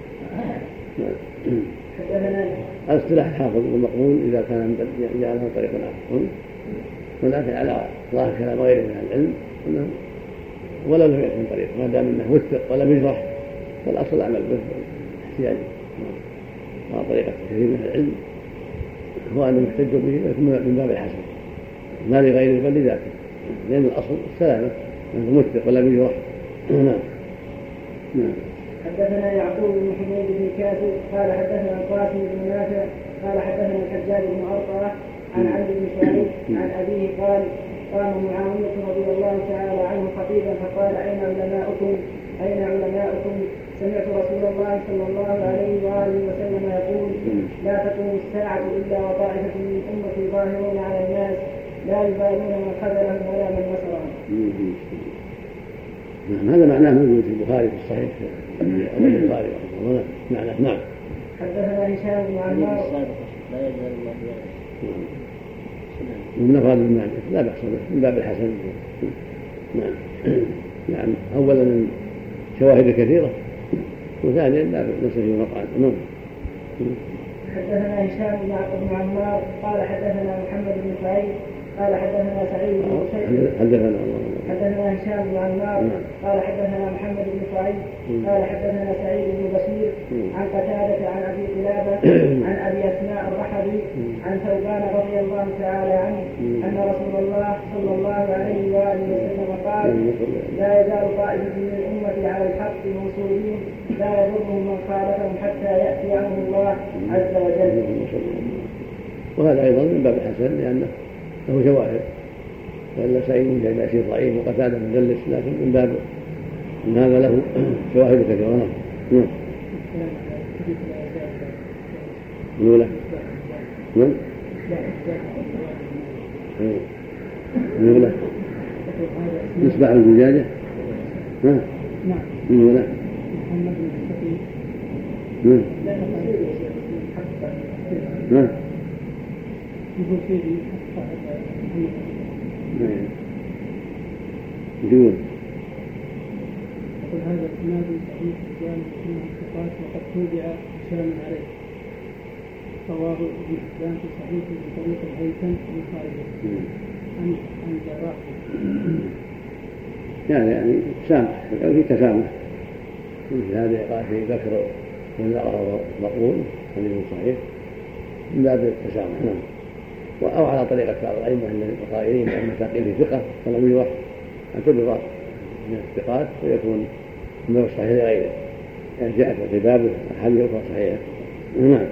نعم. اصطلاح الحافظ المقبول إذا كان جاء له طريق آخر ولكن على ظاهر كلام غيره من العلم ولا له يأتي من طريق ما دام انه وثق ولم يجرح فالاصل العمل به احتياجه. وعلى طريقة كثير من العلم هو أنه يحتج به من باب الحسن ما لغيره بل لذاته، لأن الأصل السلامة أنه متفق ولا يجرح. نعم. نعم. حدثنا يعقوب بن حميد بن كاتب قال حدثنا القاسم بن نافع قال حدثنا الحجاج بن أرطى عن عبد بن شعيب عن أبيه قال قام معاوية رضي الله تعالى عنه خطيبا فقال أين علماؤكم أين علماؤكم سمعت رسول الله صلى الله عليه وآله وسلم يقول لا تقوم الساعة إلا وطائفة من أمتي ظاهرون على الناس لا يبالون من خذلهم ولا من نصرهم. نعم هذا معناه موجود في البخاري في الصحيح أو البخاري رحمه الله. معناه. نعم. حدثنا هشام بن عمار لا يزال الله يرى ومن أفراد المعنى لا بأس به من باب الحسن. نعم. نعم أولا من شواهد كثيرة وثانيا لا بأس به مقعد. نعم. حدثنا هشام بن عمار قال حدثنا محمد بن سعيد قال حدثنا سعيد بن مسيب حدثنا الله حدثنا هشام بن عمار قال حدثنا محمد بن سعيد قال حدثنا سعيد بن بشير عن قتادة عن أبي قلابة عن أبي أسماء الرحبي عن ثوبان رضي الله تعالى عنه أن رسول الله صلى الله عليه وآله وسلم قال لا يزال طائفة من الأمة على الحق منصورين لا يضرهم من خالفهم حتى يأتي أمر الله عز وجل. وهذا أيضا من باب الحسن لأنه له شواهد، فإن سعيد بن جبير شيء ضعيف وقتادة مدلس لكن من باب أن هذا له شواهد كثيرة. نعم. نعم. نعم. نعم. مصباح الزجاجة. نعم. نعم. نعم. نعم. يقول فيه يقول يقول هذا الإسناد صحيح كان فيه الثقات وقد توبع هشام عليه رواه ابن حبان في صحيحه بطريق الهيثم بن خالد عن عن جراح يعني يعني سامح في تسامح مثل هذا يقال في بكر وزاره مقبول حديث صحيح من باب التسامح. نعم. أو على طريقة بعض الأئمة القائلين بأن تقيل في ثقة فلم يروح أن تبرر من الثقات ويكون من الصحيح لغيره يعني جاءت في بابه أحاديث أخرى صحيحة. نعم.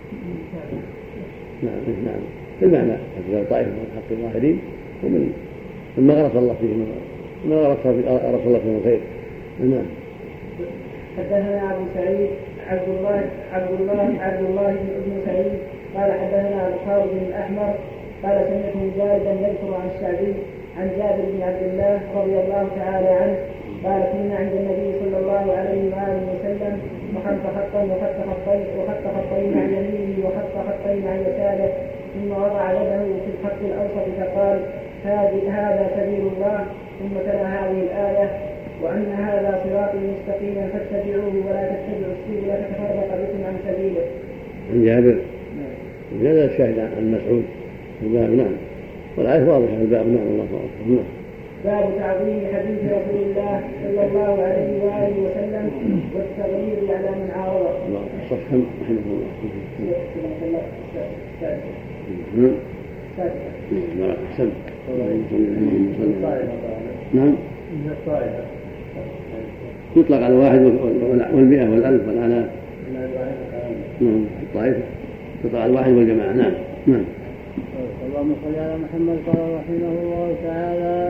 نعم. نعم. في المعنى أجزاء طائفة من حق الظاهرين ومن ما غرس الله فيه ما غرس الله فيه الخير. نعم. حدثنا أبو سعيد عبد الله عبد الله عبد الله بن ابن سعيد قال حدثنا أبو خالد بن الأحمر قال سمعت مجالدا يذكر عن الشعبي عن جابر بن عبد الله رضي الله تعالى عنه قال كنا عند النبي صلى الله عليه وآله وسلم وخط خطا وخط خطين وخط خطين عن يمينه وخط خطين عن يساره ثم وضع يده في الخط الأوسط فقال هذا سبيل الله ثم تلا هذه الآية وأن هذا صراطي مستقيما فاتبعوه ولا تتبعوا السبل فتفرق بكم عن سبيله. عن جابر هذا الشاهد عن مسعود في الباب. نعم. والآية واضحة في الباب. نعم. الله أكبر. باب تعظيم حديث رسول الله صلى الله عليه وآله وسلم والتغليظ على من عارضه. الله الصفحة رحمه الله. نعم. أحسن. نعم. يطلق على الواحد والمئة والألف والآلاف. نعم. الطائفة تطلق على الواحد والجماعة. نعم. نعم. اللهم صل على محمد قال رحمه الله تعالى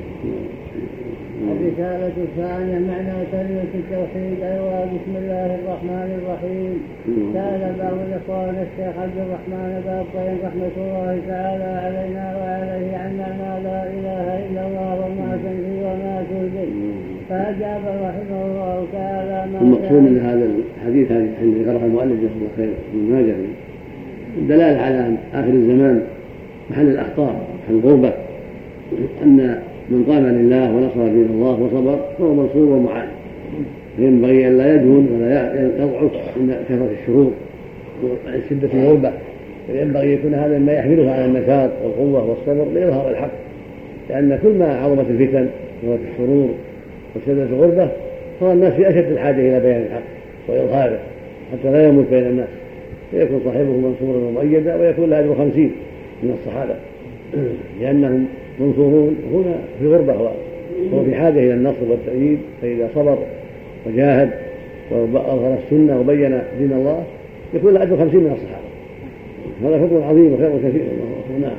الرسالة الثانية معنى كلمة التوحيد أيوة بسم الله الرحمن الرحيم. سأل بعض الإخوان الشيخ عبد الرحمن بابطين رحمة الله تعالى علينا وعليه عن معنى لا إله إلا الله وما تنفي وما تهدي فأجاب رحمه الله تعالى ما المقصود من هذا الحديث عند ذكره المؤلف جزاه الله خير من ماجه الدلالة على آخر الزمان محل الأخطار محل الغربة أن من قام لله ونصر دين الله وصبر فهو منصور ومعان ينبغي أن لا يدهن ولا يضعف من كثرة الشرور وشدة الغربة ينبغي يكون هذا ما يحمله على النشاط والقوة والصبر لإظهار الحق لأن كل ما عظمت الفتن وكثرة الشرور وشدة الغربة صار الناس في أشد الحاجة إلى بيان الحق وإظهاره حتى لا يموت بين الناس، فيكون صاحبه منصورا ومؤيدا ويكون له أجر خمسين من الصحابة لأنهم منصورون هنا في غربة وهو في حاجة إلى النصر والتأييد، فإذا صبر وجاهد وأظهر السنة وبين دين الله يكون له أجر خمسين من الصحابة. هذا فضل عظيم وخير كثير. نعم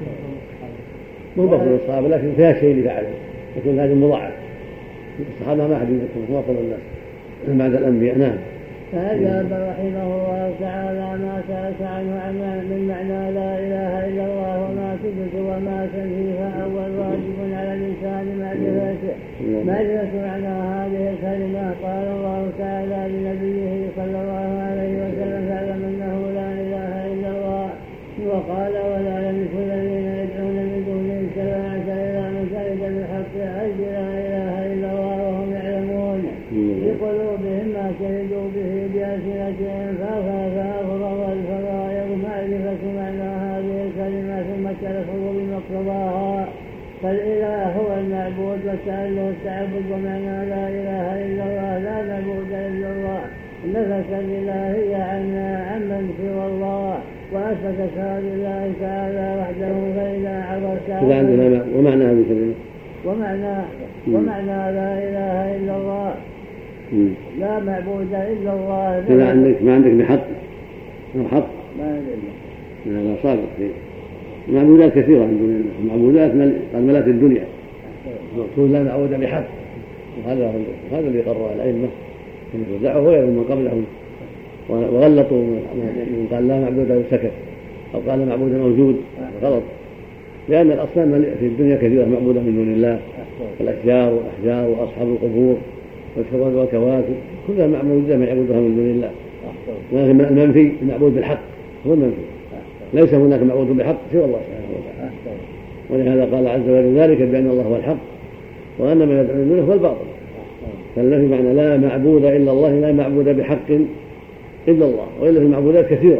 مو بفضل الصحابة لكن فيها الشيء اللي فعله يكون هذا مضاعف. الصحابة ما أحد يكون أفضل الناس بعد الأنبياء. نعم. فأجاب رحمه الله تعالى ما سألت عنه عن من معنى لا إله إلا الله وما تثبت وما تنفي، فأول واجب على الإنسان معرفته معرفة معنى هذه الكلمة. قال الله تعالى لنبيه صلى الله عليه وسلم فاعلم أنه لا إله إلا الله، وقال ولا يملك الذين يدعون من دونه الشفاعة إلا من شهد بالحق أي لا إله إلا الله وهم يعلمون في قلوبهم ما شهدوا به بألسنتهم فأفضل الفرائض معرفة معنى هذه الكلمة ثم التلفظ بمقتضاها. فالإله هو المعبود وسأله التعبد، ومعنى لا إله إلا الله لا معبود إلا الله نفس الإلهية عمن سوى الله وأثبت شهادة الله تعالى وحده. فإذا عبرت ومعنى هذه الكلمة ومعنى ومعنى لا إله إلا الله لا معبود إلا الله. ما عندك ما عندك بحق أو حق ما عندك لا صادق فيه. معبودات كثيرة عند الله، معبودات قد ملأت الدنيا، المقصود لا معبود بحق. وهذا هذا اللي قرر الأئمة ودعوا غير من قبلهم وغلطوا من قال لا معبود وسكت أو قال معبود موجود غلط، لأن الأصنام في الدنيا كثيرة معبودة من دون الله، الأشجار والأحجار وأصحاب القبور والشجر والكواكب كلها معبودة من يعبدها من دون الله. ولكن المنفي المعبود بالحق هو المنفي، ليس هناك معبود بحق سوى الله سبحانه وتعالى. ولهذا قال عز وجل ذلك بأن الله هو الحق وأن ما يدعون من دونه هو الباطل. فالنفي معنى لا معبود إلا الله لا معبود بحق إلا الله، وإلا في المعبودات كثيرة،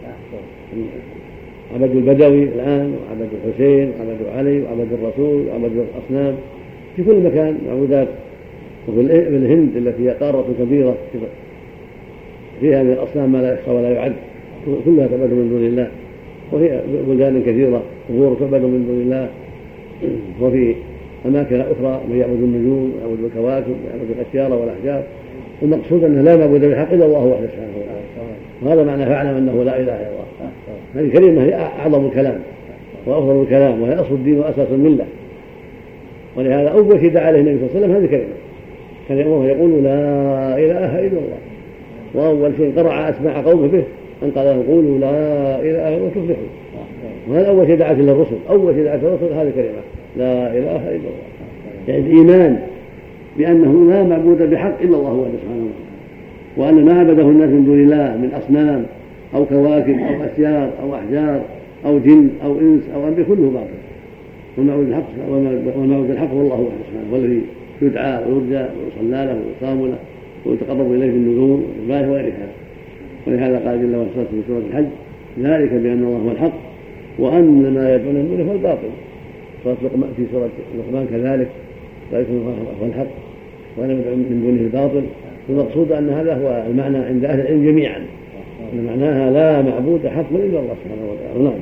عبد البدوي الآن وعبد الحسين وعبد علي وعبد الرسول وعبد الأصنام في كل مكان معبودات. وفي الهند التي هي قارة كبيرة فيها من الأصنام ما لا يحصى ولا يعد، كلها تعبد من دون الله. وفي بلدان كثيرة قبور تعبد من دون الله. وفي أماكن أخرى من يعبد النجوم ويعبد الكواكب ويعبد الأشجار والأحجار. المقصود أنه لا معبود بحق إلا الله وحده سبحانه وتعالى. وهذا معنى فاعلم أنه لا إله إلا الله. هذه الكلمة هي أعظم الكلام وأفضل الكلام وهي أصل الدين وأساس الملة. ولهذا أول شيء دعا عليه النبي صلى الله عليه وسلم هذه الكلمة، كان يأمره يقول لا إله إلا الله. وأول شيء قرع أسماع قومه به أن قال لهم قولوا لا إله إلا الله تفلحوا. وهذا أول شيء دعت إلى الرسل، أول شيء دعت الرسل هذه الكلمة لا إله إلا الله، يعني الإيمان بأنه لا معبود بحق إلا الله وحده سبحانه وتعالى، وأن ما عبده الناس من دون الله من أصنام أو كواكب أو أشجار أو أحجار أو جن أو إنس أو أنبياء كله باطل. والمعبود الحق والمعبود الحق هو الله وحده سبحانه، والذي يدعى ويرجى ويصلى له ويصام له ويتقرب إليه بالنذور والعبادة وغير هذا. ولهذا قال جل وعلا في سورة الحج ذلك بأن الله هو الحق وأن ما يدعون من دونه هو الباطل. في سورة لقمان كذلك ذلك هو الحق وأن ما يدعون من دونه الباطل. المقصود أن هذا هو المعنى عند أهل العلم جميعا، أن معناها لا معبود حق إلا الله سبحانه وتعالى. نعم.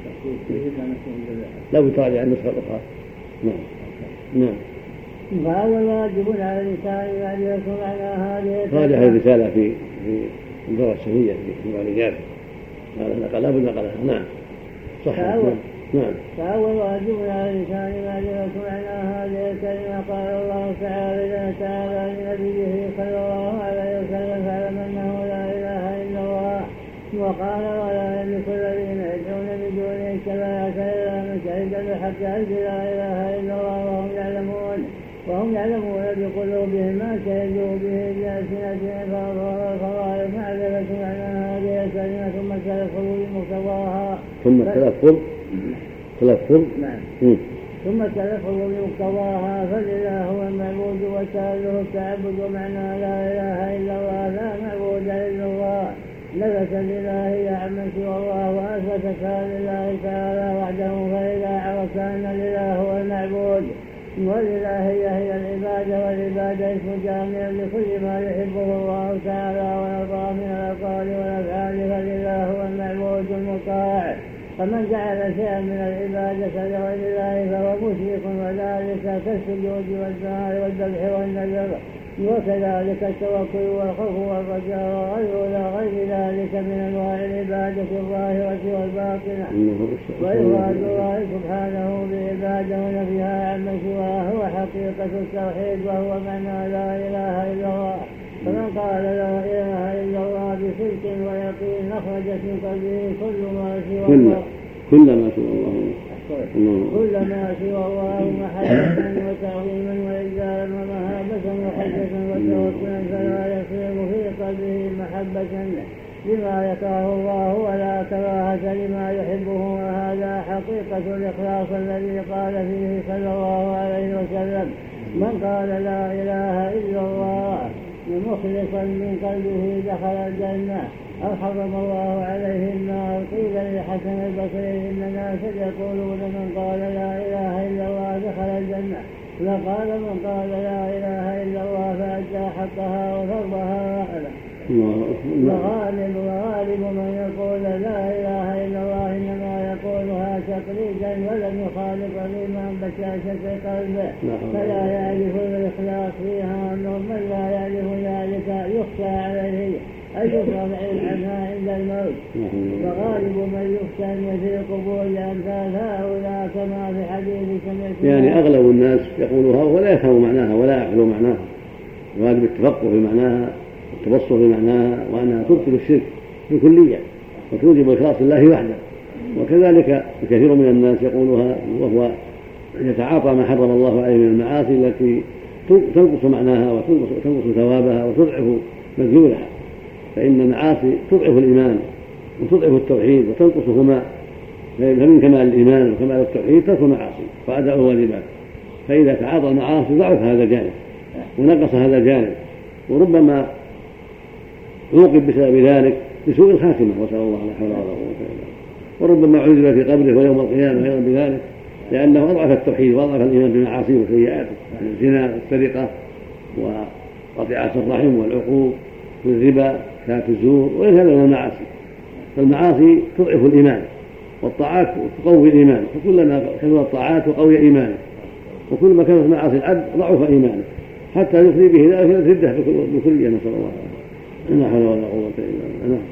لا بتراجع النسخة الأخرى. نعم. نعم. فهذا واجب على الإنسان أن يكون على هذه راجع هذه الرسالة في في الدورة السنية في معالجات قال نقلها بالنقلها. نعم صح. نعم. فأول واجب على الإنسان أن يكون على هذه الكلمة. قال الله تعالى تعالى لنبيه صلى الله عليه وسلم فاعلم أنه لا إله إلا الله، وقال ولا يملك الذين يدعون من دونه الشفاعة إلا من شهد بالحق أن لا إله إلا الله وهم يعلمون وهم يعلمون بقلوبهم ما شهدوا به بألسنتهم. فأظهر الفرائض معرفة معنى هذه الكلمة ثم التلفظ بمقتضاها ثم التلفظ تلفظ نعم ثم التلفظ بمقتضاها. فالإله هو المعبود وسأله التعبد، ومعنى لا إله إلا الله لا معبود إلا الله نفس الإلهية عمن سوى الله وأثبت شهادة الله تعالى وحده. فإذا عرفت أن الإله هو المعبود والإلهية هي العبادة، والعبادة اسم جامع لكل ما يحبه الله تعالى ويرضى من الأقوال والأفعال، فلله هو المعبود المطاع. فمن جعل شيئا من العبادة لغير الله فهو مشرك، وذلك كالسجود والدعاء والذبح والنذر، وكذلك التوكل والخوف والرجاء وغير ذلك من انواع العباده الظاهره والباطنه. وإفراد الله سبحانه بعباده ونفيها عمن سواه هو حقيقه التوحيد، وهو معنى لا اله الا الله. فمن قال لا اله الا الله بصدق ويقين اخرجت من قلبه كل ما سوى الله كل ما سوى الله كل ما سوى الله محبة وتعظيما وإجلالا ومهابة وخشية وتوكلا، فلا يصير في قلبه محبة لما يكره الله ولا كراهة لما يحبه. وهذا حقيقة الإخلاص الذي قال فيه صلى الله عليه وسلم: من قال لا إله إلا الله مخلصا من قلبه دخل الجنة أو حرم الله عليه النار. قيل لحسن البصري: إن الناس يقولون من قال لا إله إلا الله دخل الجنة، فقال: من قال لا إله إلا الله فأدى حقها وفرضها وأهلها. وغالب وغالب من يقول لا إله إلا الله إنما يقولها تقليدا ولم يخالف الإيمان بشاشة قلبه، فلا يعرف الإخلاص فيها. أنه من لا يعرف ذلك يخشى عليه أن يفرض عنها عند الموت. وغالب من يفتن في القبور أمثال هؤلاء كما في حديث سمعت يعني أغلب الناس يقولها ولا يفهم معناها ولا يعقل معناها. واجب التفقه في معناها والتبصر في معناها، وأنها تبطل الشرك بكلية وتوجب إخلاص الله وحده. وكذلك الكثير من الناس يقولها وهو يتعاطى ما حرم الله عليه من المعاصي التي تنقص معناها وتنقص ثوابها وتضعف مدلولها. فإن المعاصي تضعف الإيمان وتضعف التوحيد وتنقصهما، فمن كمال الإيمان وكمال التوحيد ترك المعاصي وأداء الواجبات. فإذا تعاطى المعاصي ضعف هذا الجانب ونقص هذا الجانب، وربما عوقب بسبب ذلك بسوء الخاتمة، وسأل الله لا حول ولا قوة إلا بالله. وربما عذب في قبره ويوم القيامة أيضا بذلك، لأنه أضعف التوحيد وأضعف الإيمان بالمعاصي وسيئاته، يعني الزنا والسرقة وقطيعة الرحم والعقوق والربا شهادة الزور وغير هذا من المعاصي. فالمعاصي تضعف الإيمان والطاعات تقوي الإيمان، فكلما كثرت الطاعات وقوي إيمانه، وكلما كانت معاصي العبد ضعف إيمانه حتى يفضي به ذلك الردة بكلية، نسأل الله لا حول ولا قوة إلا بالله.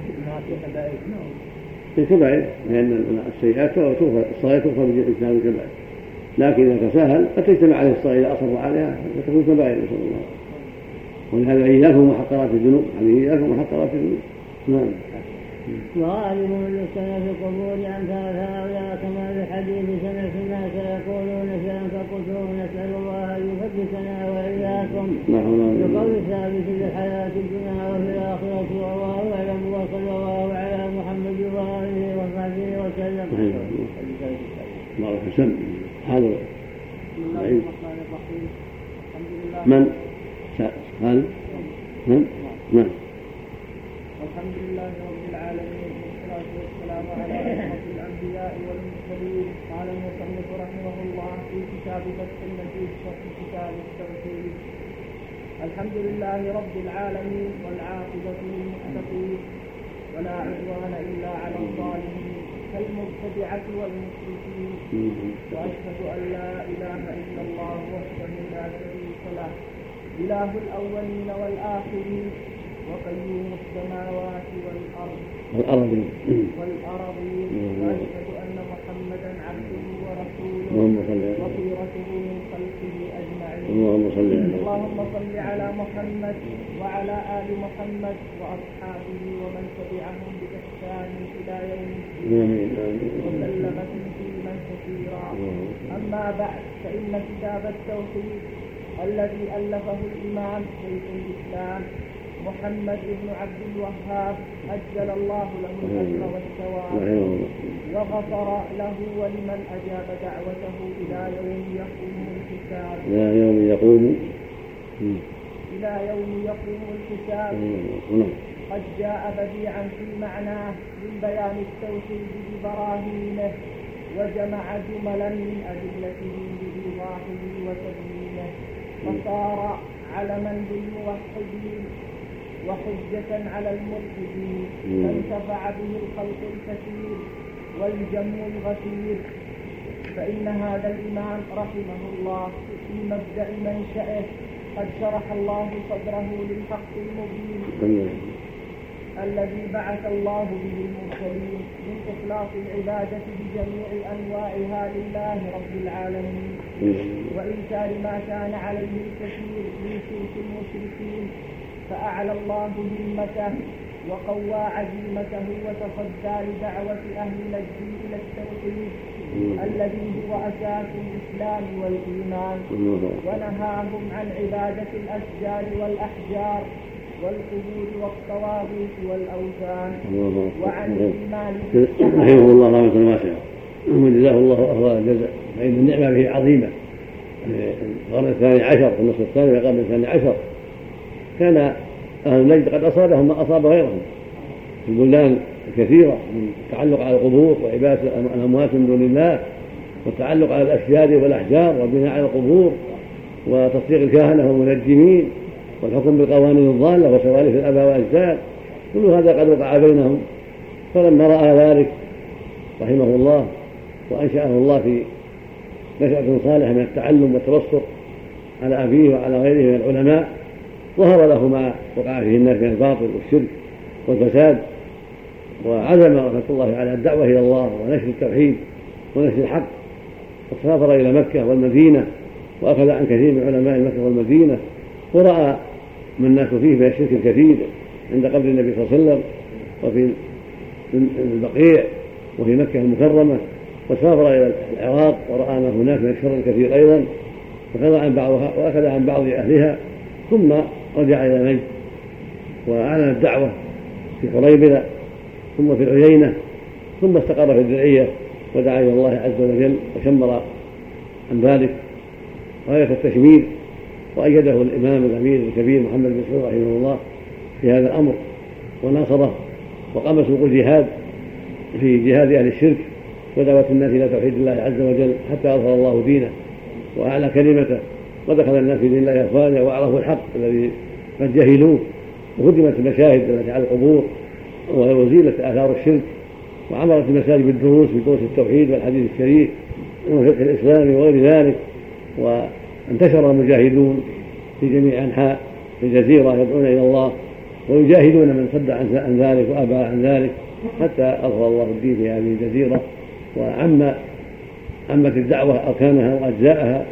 في كبائر، لأن السيئات الصغيرة تغفر باجتناب الكبائر، لكن إذا تساهل قد تجتمع عليه الصغيرة إذا أصر عليها فتكون كبائر، نسأل الله. ولهذا إياكم محقرات الذنوب، هذه إياكم محقرات الذنوب. نعم. وغالب من يفتن في القبور أمثال هؤلاء كما في حديث سمعت الناس يقولون شيئا فقلتم نسأل الله أن يثبتنا وإياكم بقول ثابت في الحياة الدنيا وفي الآخرة، والله أعلم. وصلى الله على محمد وآله وصحبه وسلم. الله يسلم. هذا من قال من من الحمد لله رب العالمين، والصلاة والسلام على أشرف الأنبياء والمرسلين. قال المصنف رحمه الله في كتاب فتح المجيد شرح كتاب التوحيد: الحمد لله رب العالمين، والعاقبة للمتقين، ولا عدوان إلا على الظالمين كالمبتدعة والمشركين. وأشهد أن لا إله إلا الله وحده لا شريك له، إله الأولين والآخرين، وقيوم السماوات والأرض والأرضين والأرضين وأشهد أن محمدا عبده ورسوله وخيرته من خلقه أجمعين. اللهم صل اللهم صل على محمد وعلى آل محمد وأصحابه ومن تبعهم بإحسان إلى يوم الدين وسلم تسليما كثيرا. أما بعد، فإن كتاب التوحيد الذي ألفه الإمام شيخ الإسلام محمد بن عبد الوهاب أجل الله له الأجر والثواب وغفر له ولمن أجاب دعوته إلى يوم يقوم الحساب إلى يوم يقوم إلى يوم يقوم الحساب. قد جاء بديعا في معناه من بيان التوحيد ببراهينه، وجمع جملا من أدلته بإيضاحه وتبيينه فصار علما للموحدين وحجة على الملحدين فانتفع به الخلق الكثير والجم الغفير. فإن هذا الإمام رحمه الله في مبدأ منشأه قد شرح الله صدره للحق المبين الذي بعث الله به المرسلين من إخلاص العبادة بجميع أنواعها لله رب العالمين وإنكار ما كان عليه الكثير من شرك المشركين، فأعلى الله همته وقوى عزيمته وتصدى لدعوة أهل نجد إلى التوحيد الذي هو أساس الإسلام والإيمان، ونهاهم عن عبادة الأشجار والأحجار والقبور والطواغيت والأوثان وعن الإيمان رحمه الله رحمة واسعة وجزاه الله أفضل الجزاء، فإن النعمة به عظيمة. القرن الثاني عشر في النصف الثاني من القرن الثاني عشر كان أهل النجد قد أصابهم ما أصاب غيرهم في البلدان الكثيرة من التعلق على القبور وعبادة الأموات من دون الله والتعلق على الأشجار والأحجار والبناء على القبور وتصديق الكهنة والمنجمين والحكم بالقوانين الضالة وسوالف الآباء والأجداد، كل هذا قد وقع بينهم. فلما رأى ذلك رحمه الله وأنشأه الله في نشأة صالحة من التعلم والتبصر على أبيه وعلى غيره من العلماء، ظهر له ما وقع فيه الناس من الباطل والشرك والفساد، وعزم رحمة الله على الدعوة إلى الله ونشر التوحيد ونشر الحق، فسافر إلى مكة والمدينة وأخذ عن كثير من علماء مكة والمدينة، ورأى من الناس فيه من الشرك الكثير عند قبر النبي صلى الله عليه وسلم وفي البقيع وفي مكة المكرمة، وسافر إلى العراق ورأى ما هناك من الشر الكثير أيضا، وأخذ عن بعضها وأخذ عن بعض أهلها، ثم رجع إلى نجد وأعلن الدعوة في قريبلة ثم في العيينة، ثم استقر في الدرعية ودعا إلى الله عز وجل وشمر عن ذلك غاية التشمير، وأيده الإمام الأمير الكبير محمد بن سعود رحمه الله في هذا الأمر وناصره، وقام سوق الجهاد في جهاد أهل الشرك ودعوة الناس إلى توحيد الله عز وجل حتى أظهر الله دينه وأعلى كلمته، ودخل الناس في دين الله أفواجا وعرفوا الحق الذي قد جهلوه، وهدمت المشاهد التي على القبور وزيلت آثار الشرك، وعمرت المساجد بالدروس بدروس التوحيد والحديث الشريف والفقه الإسلامي وغير ذلك، وانتشر المجاهدون في جميع أنحاء الجزيرة يدعون إلى الله ويجاهدون من صد عن ذلك وأبى عن ذلك حتى أظهر الله الدين في هذه الجزيرة، وعم عمت الدعوة أركانها وأجزاءها،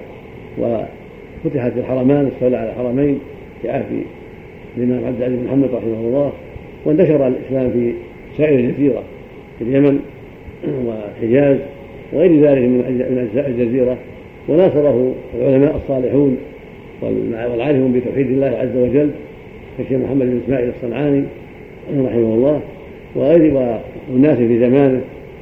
وفتحت الحرمان استولى على الحرمين في عهد الإمام عبد العزيز بن محمد رحمه الله، وانتشر الإسلام في سائر الجزيرة في اليمن والحجاز وغير ذلك من أجزاء الجزيرة، وناصره العلماء الصالحون والعارفون بتوحيد الله عز وجل كالشيخ محمد بن إسماعيل الصنعاني رحمه الله وغير والناس في زمانه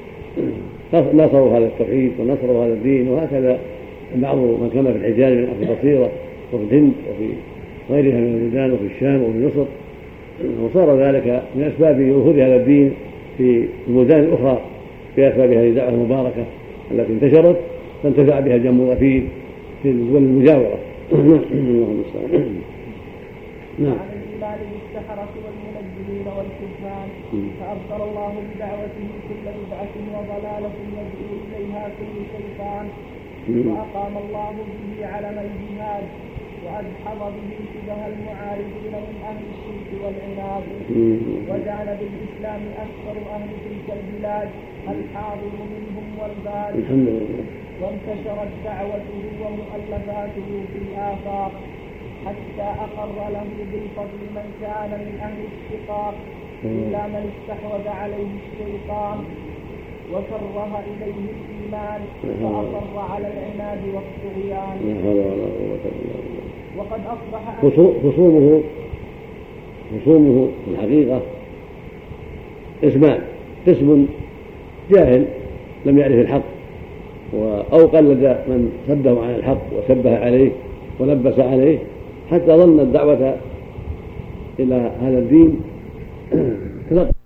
نصروا هذا التوحيد ونصروا هذا الدين. وهكذا بعض من كان في الحجاز من أهل البصيرة وفي الهند وفي غيرها من البلدان وفي الشام وفي مصر، وصار ذلك من أسباب ظهور هذا الدين في البلدان الأخرى بأسباب هذه الدعوة المباركة التي انتشرت فانتفع بها الجم الغفير في الدول المجاورة. اللهم صل نعم. على الإيمان بالسحرة والمنجمين والكهان، فأبطل الله بدعوته كل بدعة وضلالة يدعو إليها كل شيطان، وأقام الله به علم الجهاد، وأدحض به شبه المعارضين من أهل الشرك والعناد، وجعل بالإسلام أكثر أهل تلك البلاد الحاضر منهم والباد، وانتشرت دعوته ومؤلفاته في الآفاق حتى أقر له بالفضل من كان من أهل الشقاق إلا من استحوذ عليه الشيطان وكره إليه الإيمان فأصر على العناد والطغيان. وقد أصبح خصومه خصومه في الحقيقة اسمان: قسم جاهل لم يعرف الحق أو قلد من صده عن الحق وشبه عليه ولبس عليه حتى ظن الدعوة إلى هذا الدين